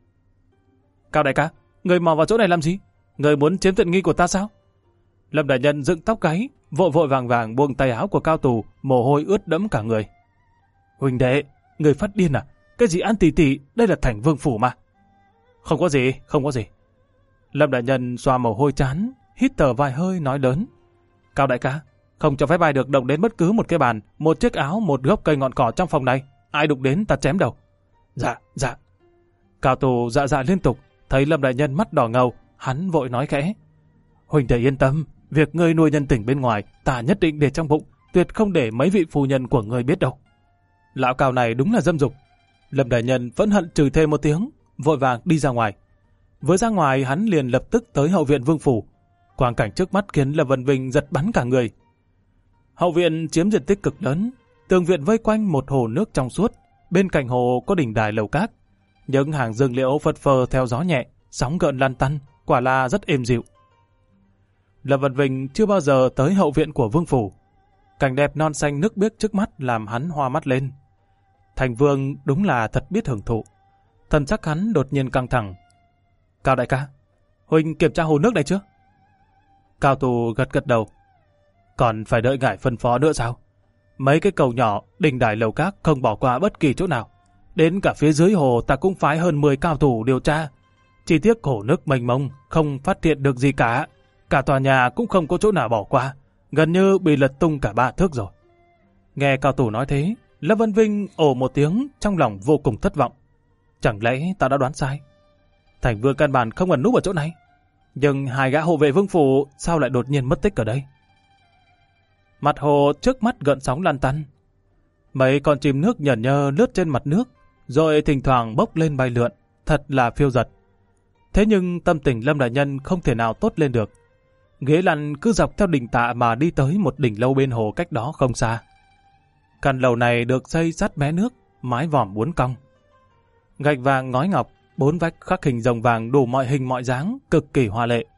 Cao đại ca, người mò vào chỗ này làm gì? Người muốn chiếm tiện nghi của ta sao? Lâm đại nhân dựng tóc gáy, vội vàng buông tay áo của Cao Tù, mồ hôi ướt đẫm cả người. Huynh đệ, người phát điên à? Cái gì An tỷ tỷ, đây là thành vương phủ mà. Không có gì, không có gì. Lâm đại nhân xoa mồ hôi chán, hít thở vài hơi nói lớn. Cao đại ca, không cho phép ai được động đến bất cứ một cái bàn, một chiếc áo, một gốc cây ngọn cỏ trong phòng này. Ai đụng đến ta chém đầu. Dạ, dạ. Cao Tù dạ liên tục, thấy Lâm đại nhân mắt đỏ ngầu, hắn vội nói khẽ. Huynh đệ yên tâm, việc ngươi nuôi nhân tình bên ngoài, ta nhất định để trong bụng, tuyệt không để mấy vị phu nhân của ngươi biết đâu. Lão Cao này đúng là dâm dục. Lâm đại nhân phẫn hận chửi thêm một tiếng, vội vàng đi ra ngoài. Vừa ra ngoài hắn liền lập tức tới hậu viện vương phủ. Quang cảnh trước mắt khiến Lâm Vân Vinh giật bắn cả người. Hậu viện chiếm diện tích cực lớn, tường viện vây quanh một hồ nước trong suốt, bên cạnh hồ có đỉnh đài lầu cát. Những hàng rừng liễu phất phơ theo gió nhẹ, sóng gợn lăn tăn, quả là rất êm dịu. Lâm Vân Vinh chưa bao giờ tới hậu viện của vương phủ. Cảnh đẹp non xanh nước biếc trước mắt làm hắn hoa mắt lên. Thành vương đúng là thật biết hưởng thụ. Thần sắc hắn đột nhiên căng thẳng. Cao đại ca, huynh kiểm tra hồ nước này chưa? Cao Tù gật đầu. Còn phải đợi ngài phân phó nữa sao? Mấy cái cầu nhỏ, đỉnh đài lầu cát không bỏ qua bất kỳ chỗ nào. Đến cả phía dưới hồ ta cũng phái hơn 10 cao thủ điều tra. Chỉ tiếc hồ nước mênh mông, không phát hiện được gì cả. Cả tòa nhà cũng không có chỗ nào bỏ qua, gần như bị lật tung cả 3 thước rồi. Nghe Cao Tù nói thế, Lâm Vân Vinh ồ một tiếng, trong lòng vô cùng thất vọng. Chẳng lẽ ta đã đoán sai? Thành vương căn bản không ẩn núp ở chỗ này. Nhưng 2 gã hộ vệ vương phủ sao lại đột nhiên mất tích ở đây? Mặt hồ trước mắt gợn sóng lăn tăn. Mấy con chim nước nhởn nhơ lướt trên mặt nước, rồi thỉnh thoảng bốc lên bay lượn, thật là phiêu dật. Thế nhưng tâm tình Lâm đại nhân không thể nào tốt lên được. Ghế lăn cứ dọc theo đỉnh Tạ mà đi tới một đỉnh lâu bên hồ cách đó không xa. Căn lầu này được xây sát mé nước, mái vòm 4 cong. Gạch vàng ngói ngọc, 4 vách khắc hình rồng vàng đủ mọi hình mọi dáng, cực kỳ hoa lệ.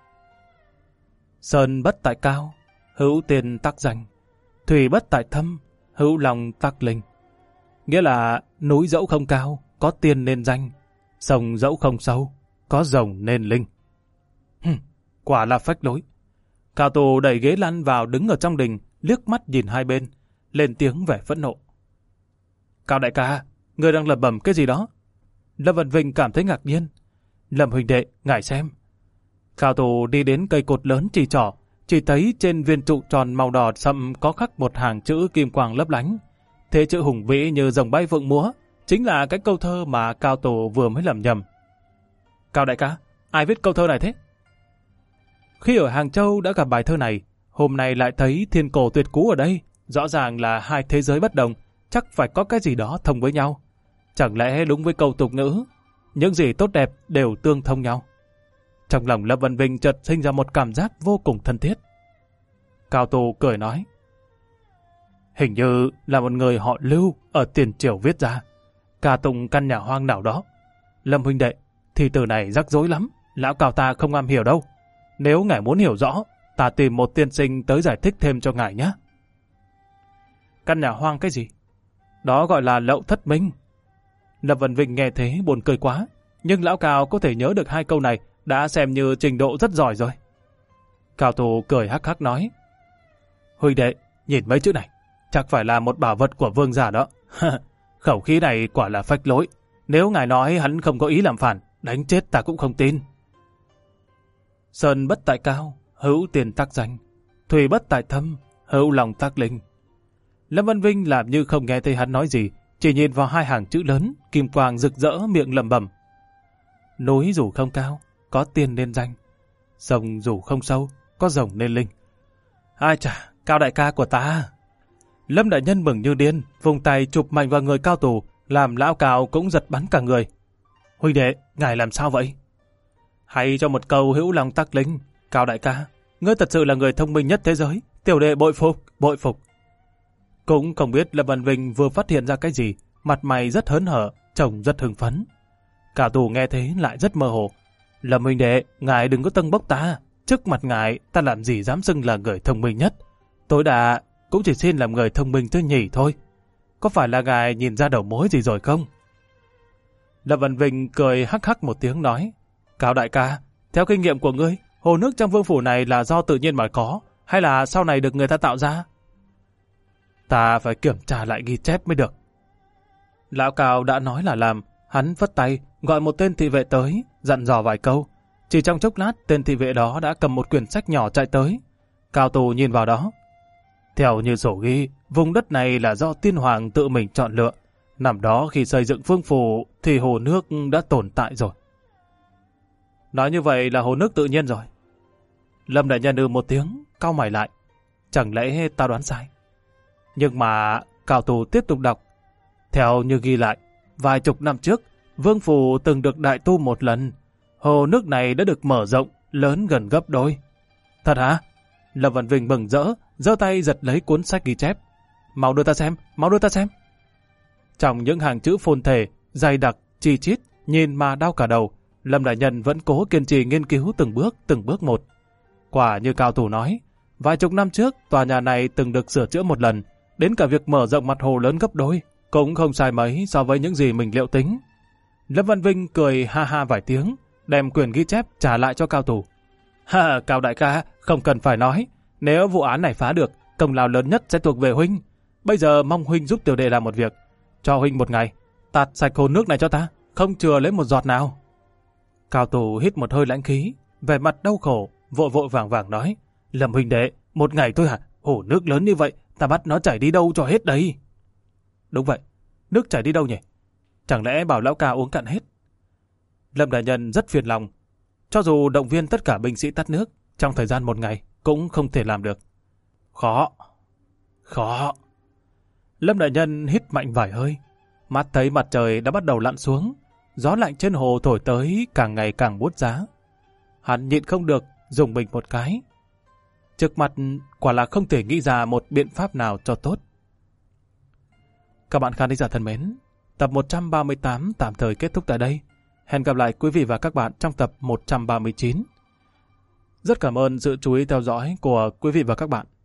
Sơn bất tại cao, hữu tiền tắc danh. Thủy bất tại thâm, hữu lòng tắc linh. Nghĩa là núi dẫu không cao, có tiền nên danh. Sông dẫu không sâu, có rồng nên linh. Quả là phách lối. Cao Tù đẩy ghế lăn vào đứng ở trong đình, liếc mắt nhìn hai bên, lên tiếng vẻ phẫn nộ. Cao đại ca, người đang lẩm bẩm cái gì đó? Lâm Vân Vinh cảm thấy ngạc nhiên. Lâm huynh đệ, ngài xem. Cao Tù đi đến cây cột lớn chỉ trỏ, chỉ thấy trên viên trụ tròn màu đỏ sậm có khắc một hàng chữ kim quang lấp lánh. Thế chữ hùng vĩ như rồng bay phượng múa, chính là cái câu thơ mà Cao Tù vừa mới lầm nhầm. Cao đại ca, ai viết câu thơ này thế? Khi ở Hàng Châu đã gặp bài thơ này, hôm nay lại thấy thiên cổ tuyệt cú ở đây, rõ ràng là hai thế giới bất đồng, chắc phải có cái gì đó thông với nhau. Chẳng lẽ đúng với câu tục ngữ, những gì tốt đẹp đều tương thông nhau. Trong lòng Lâm Vân Vinh chợt sinh ra một cảm giác vô cùng thân thiết. Cao Tù cười nói, hình như là một người họ Lưu ở tiền triều viết ra, ca tụng căn nhà hoang nào đó. Lâm huynh đệ, thì từ này rắc rối lắm, lão Cao ta không am hiểu đâu. Nếu ngài muốn hiểu rõ, ta tìm một tiên sinh tới giải thích thêm cho ngài nhé. Căn nhà hoang cái gì? Đó gọi là Lậu Thất Minh. Lâm Vân Vinh nghe thế buồn cười quá, nhưng lão Cao có thể nhớ được 2 câu này đã xem như trình độ rất giỏi rồi. Cao Tù cười hắc hắc nói, huynh đệ, nhìn mấy chữ này, chắc phải là một bảo vật của vương gia đó. Khẩu khí này quả là phách lối. Nếu ngài nói hắn không có ý làm phản, đánh chết ta cũng không tin. Sơn bất tại cao, hữu tiền tắc danh. Thủy bất tại thâm, hữu lòng tắc linh. Lâm Văn Vinh làm như không nghe thấy hắn nói gì, chỉ nhìn vào hai hàng chữ lớn, kim quang rực rỡ, miệng lẩm bẩm. Núi dù không cao, có tiên nên danh. Sông dù không sâu, có rồng nên linh. Ai chà, Cao đại ca của ta. Lâm đại nhân mừng như điên, vùng tay chụp mạnh vào người Cao Tù, làm lão Cao cũng giật bắn cả người. Huynh đệ, ngài làm sao vậy? Hay cho một câu hữu lòng tắc linh. Cao đại ca, ngươi thật sự là người thông minh nhất thế giới. Tiểu đệ bội phục, bội phục. Cũng không biết Lâm Văn Vinh vừa phát hiện ra cái gì, mặt mày rất hớn hở, trông rất hưng phấn. Cao Tù nghe thế lại rất mơ hồ. Lâm huynh đệ, ngài đừng có tâng bốc ta. Trước mặt ngài, ta làm gì dám xưng là người thông minh nhất. Tối đa cũng chỉ xin làm người thông minh thứ nhì thôi. Có phải là ngài nhìn ra đầu mối gì rồi không? Lâm Văn Vinh cười hắc hắc một tiếng nói. Cao đại ca, theo kinh nghiệm của ngươi, hồ nước trong vương phủ này là do tự nhiên mà có, hay là sau này được người ta tạo ra? Ta phải kiểm tra lại ghi chép mới được. Lão Cao đã nói là làm, hắn phất tay, gọi một tên thị vệ tới, dặn dò vài câu. Chỉ trong chốc lát, tên thị vệ đó đã cầm một quyển sách nhỏ chạy tới. Cao Tù nhìn vào đó. Theo như sổ ghi, vùng đất này là do tiên hoàng tự mình chọn lựa. Năm đó khi xây dựng vương phủ thì hồ nước đã tồn tại rồi. Nói như vậy là hồ nước tự nhiên rồi. Lâm đại nhân một tiếng, cau mày lại. Chẳng lẽ ta đoán sai? Nhưng mà Cao Tù tiếp tục đọc. Theo như ghi lại, vài chục năm trước, vương phủ từng được đại tu một lần. Hồ nước này đã được mở rộng, lớn gần gấp đôi. Thật hả? Lâm Văn Vinh mừng rỡ, giơ tay giật lấy cuốn sách ghi chép. Mau đưa ta xem, mau đưa ta xem. Trong những hàng chữ phồn thể, dày đặc, chi chít, nhìn mà đau cả đầu, Lâm đại nhân vẫn cố kiên trì nghiên cứu từng bước một. Quả như Cao Tù nói, vài chục năm trước, tòa nhà này từng được sửa chữa một lần, đến cả việc mở rộng mặt hồ lớn gấp đôi, cũng không sai mấy so với những gì mình liệu tính. Lâm Văn Vinh cười ha ha vài tiếng, đem quyển ghi chép trả lại cho Cao Tù. Ha, Cao đại ca, không cần phải nói, nếu vụ án này phá được, công lao lớn nhất sẽ thuộc về huynh. Bây giờ mong huynh giúp tiểu đệ làm một việc, cho huynh một ngày, tạt sạch hồ nước này cho ta, không chừa lấy một giọt nào. Cao Tù hít một hơi lãnh khí, vẻ mặt đau khổ, vội vội vàng vàng nói, Lâm huynh đệ, một ngày thôi hả? Hồ nước lớn như vậy, ta bắt nó chảy đi đâu cho hết đấy? Đúng vậy, nước chảy đi đâu nhỉ? Chẳng lẽ bảo lão ca uống cạn hết? Lâm đại nhân rất phiền lòng, cho dù động viên tất cả binh sĩ tắt nước, trong thời gian một ngày cũng không thể làm được. Khó. Lâm đại nhân hít mạnh vài hơi, mắt thấy mặt trời đã bắt đầu lặn xuống, gió lạnh trên hồ thổi tới càng ngày càng buốt giá. Hắn nhịn không được, dùng mình một cái. Trước mặt quả là không thể nghĩ ra một biện pháp nào cho tốt. Các bạn khán giả thân mến, tập 138 tạm thời kết thúc tại đây. Hẹn gặp lại quý vị và các bạn trong tập 139. Rất cảm ơn sự chú ý theo dõi của quý vị và các bạn.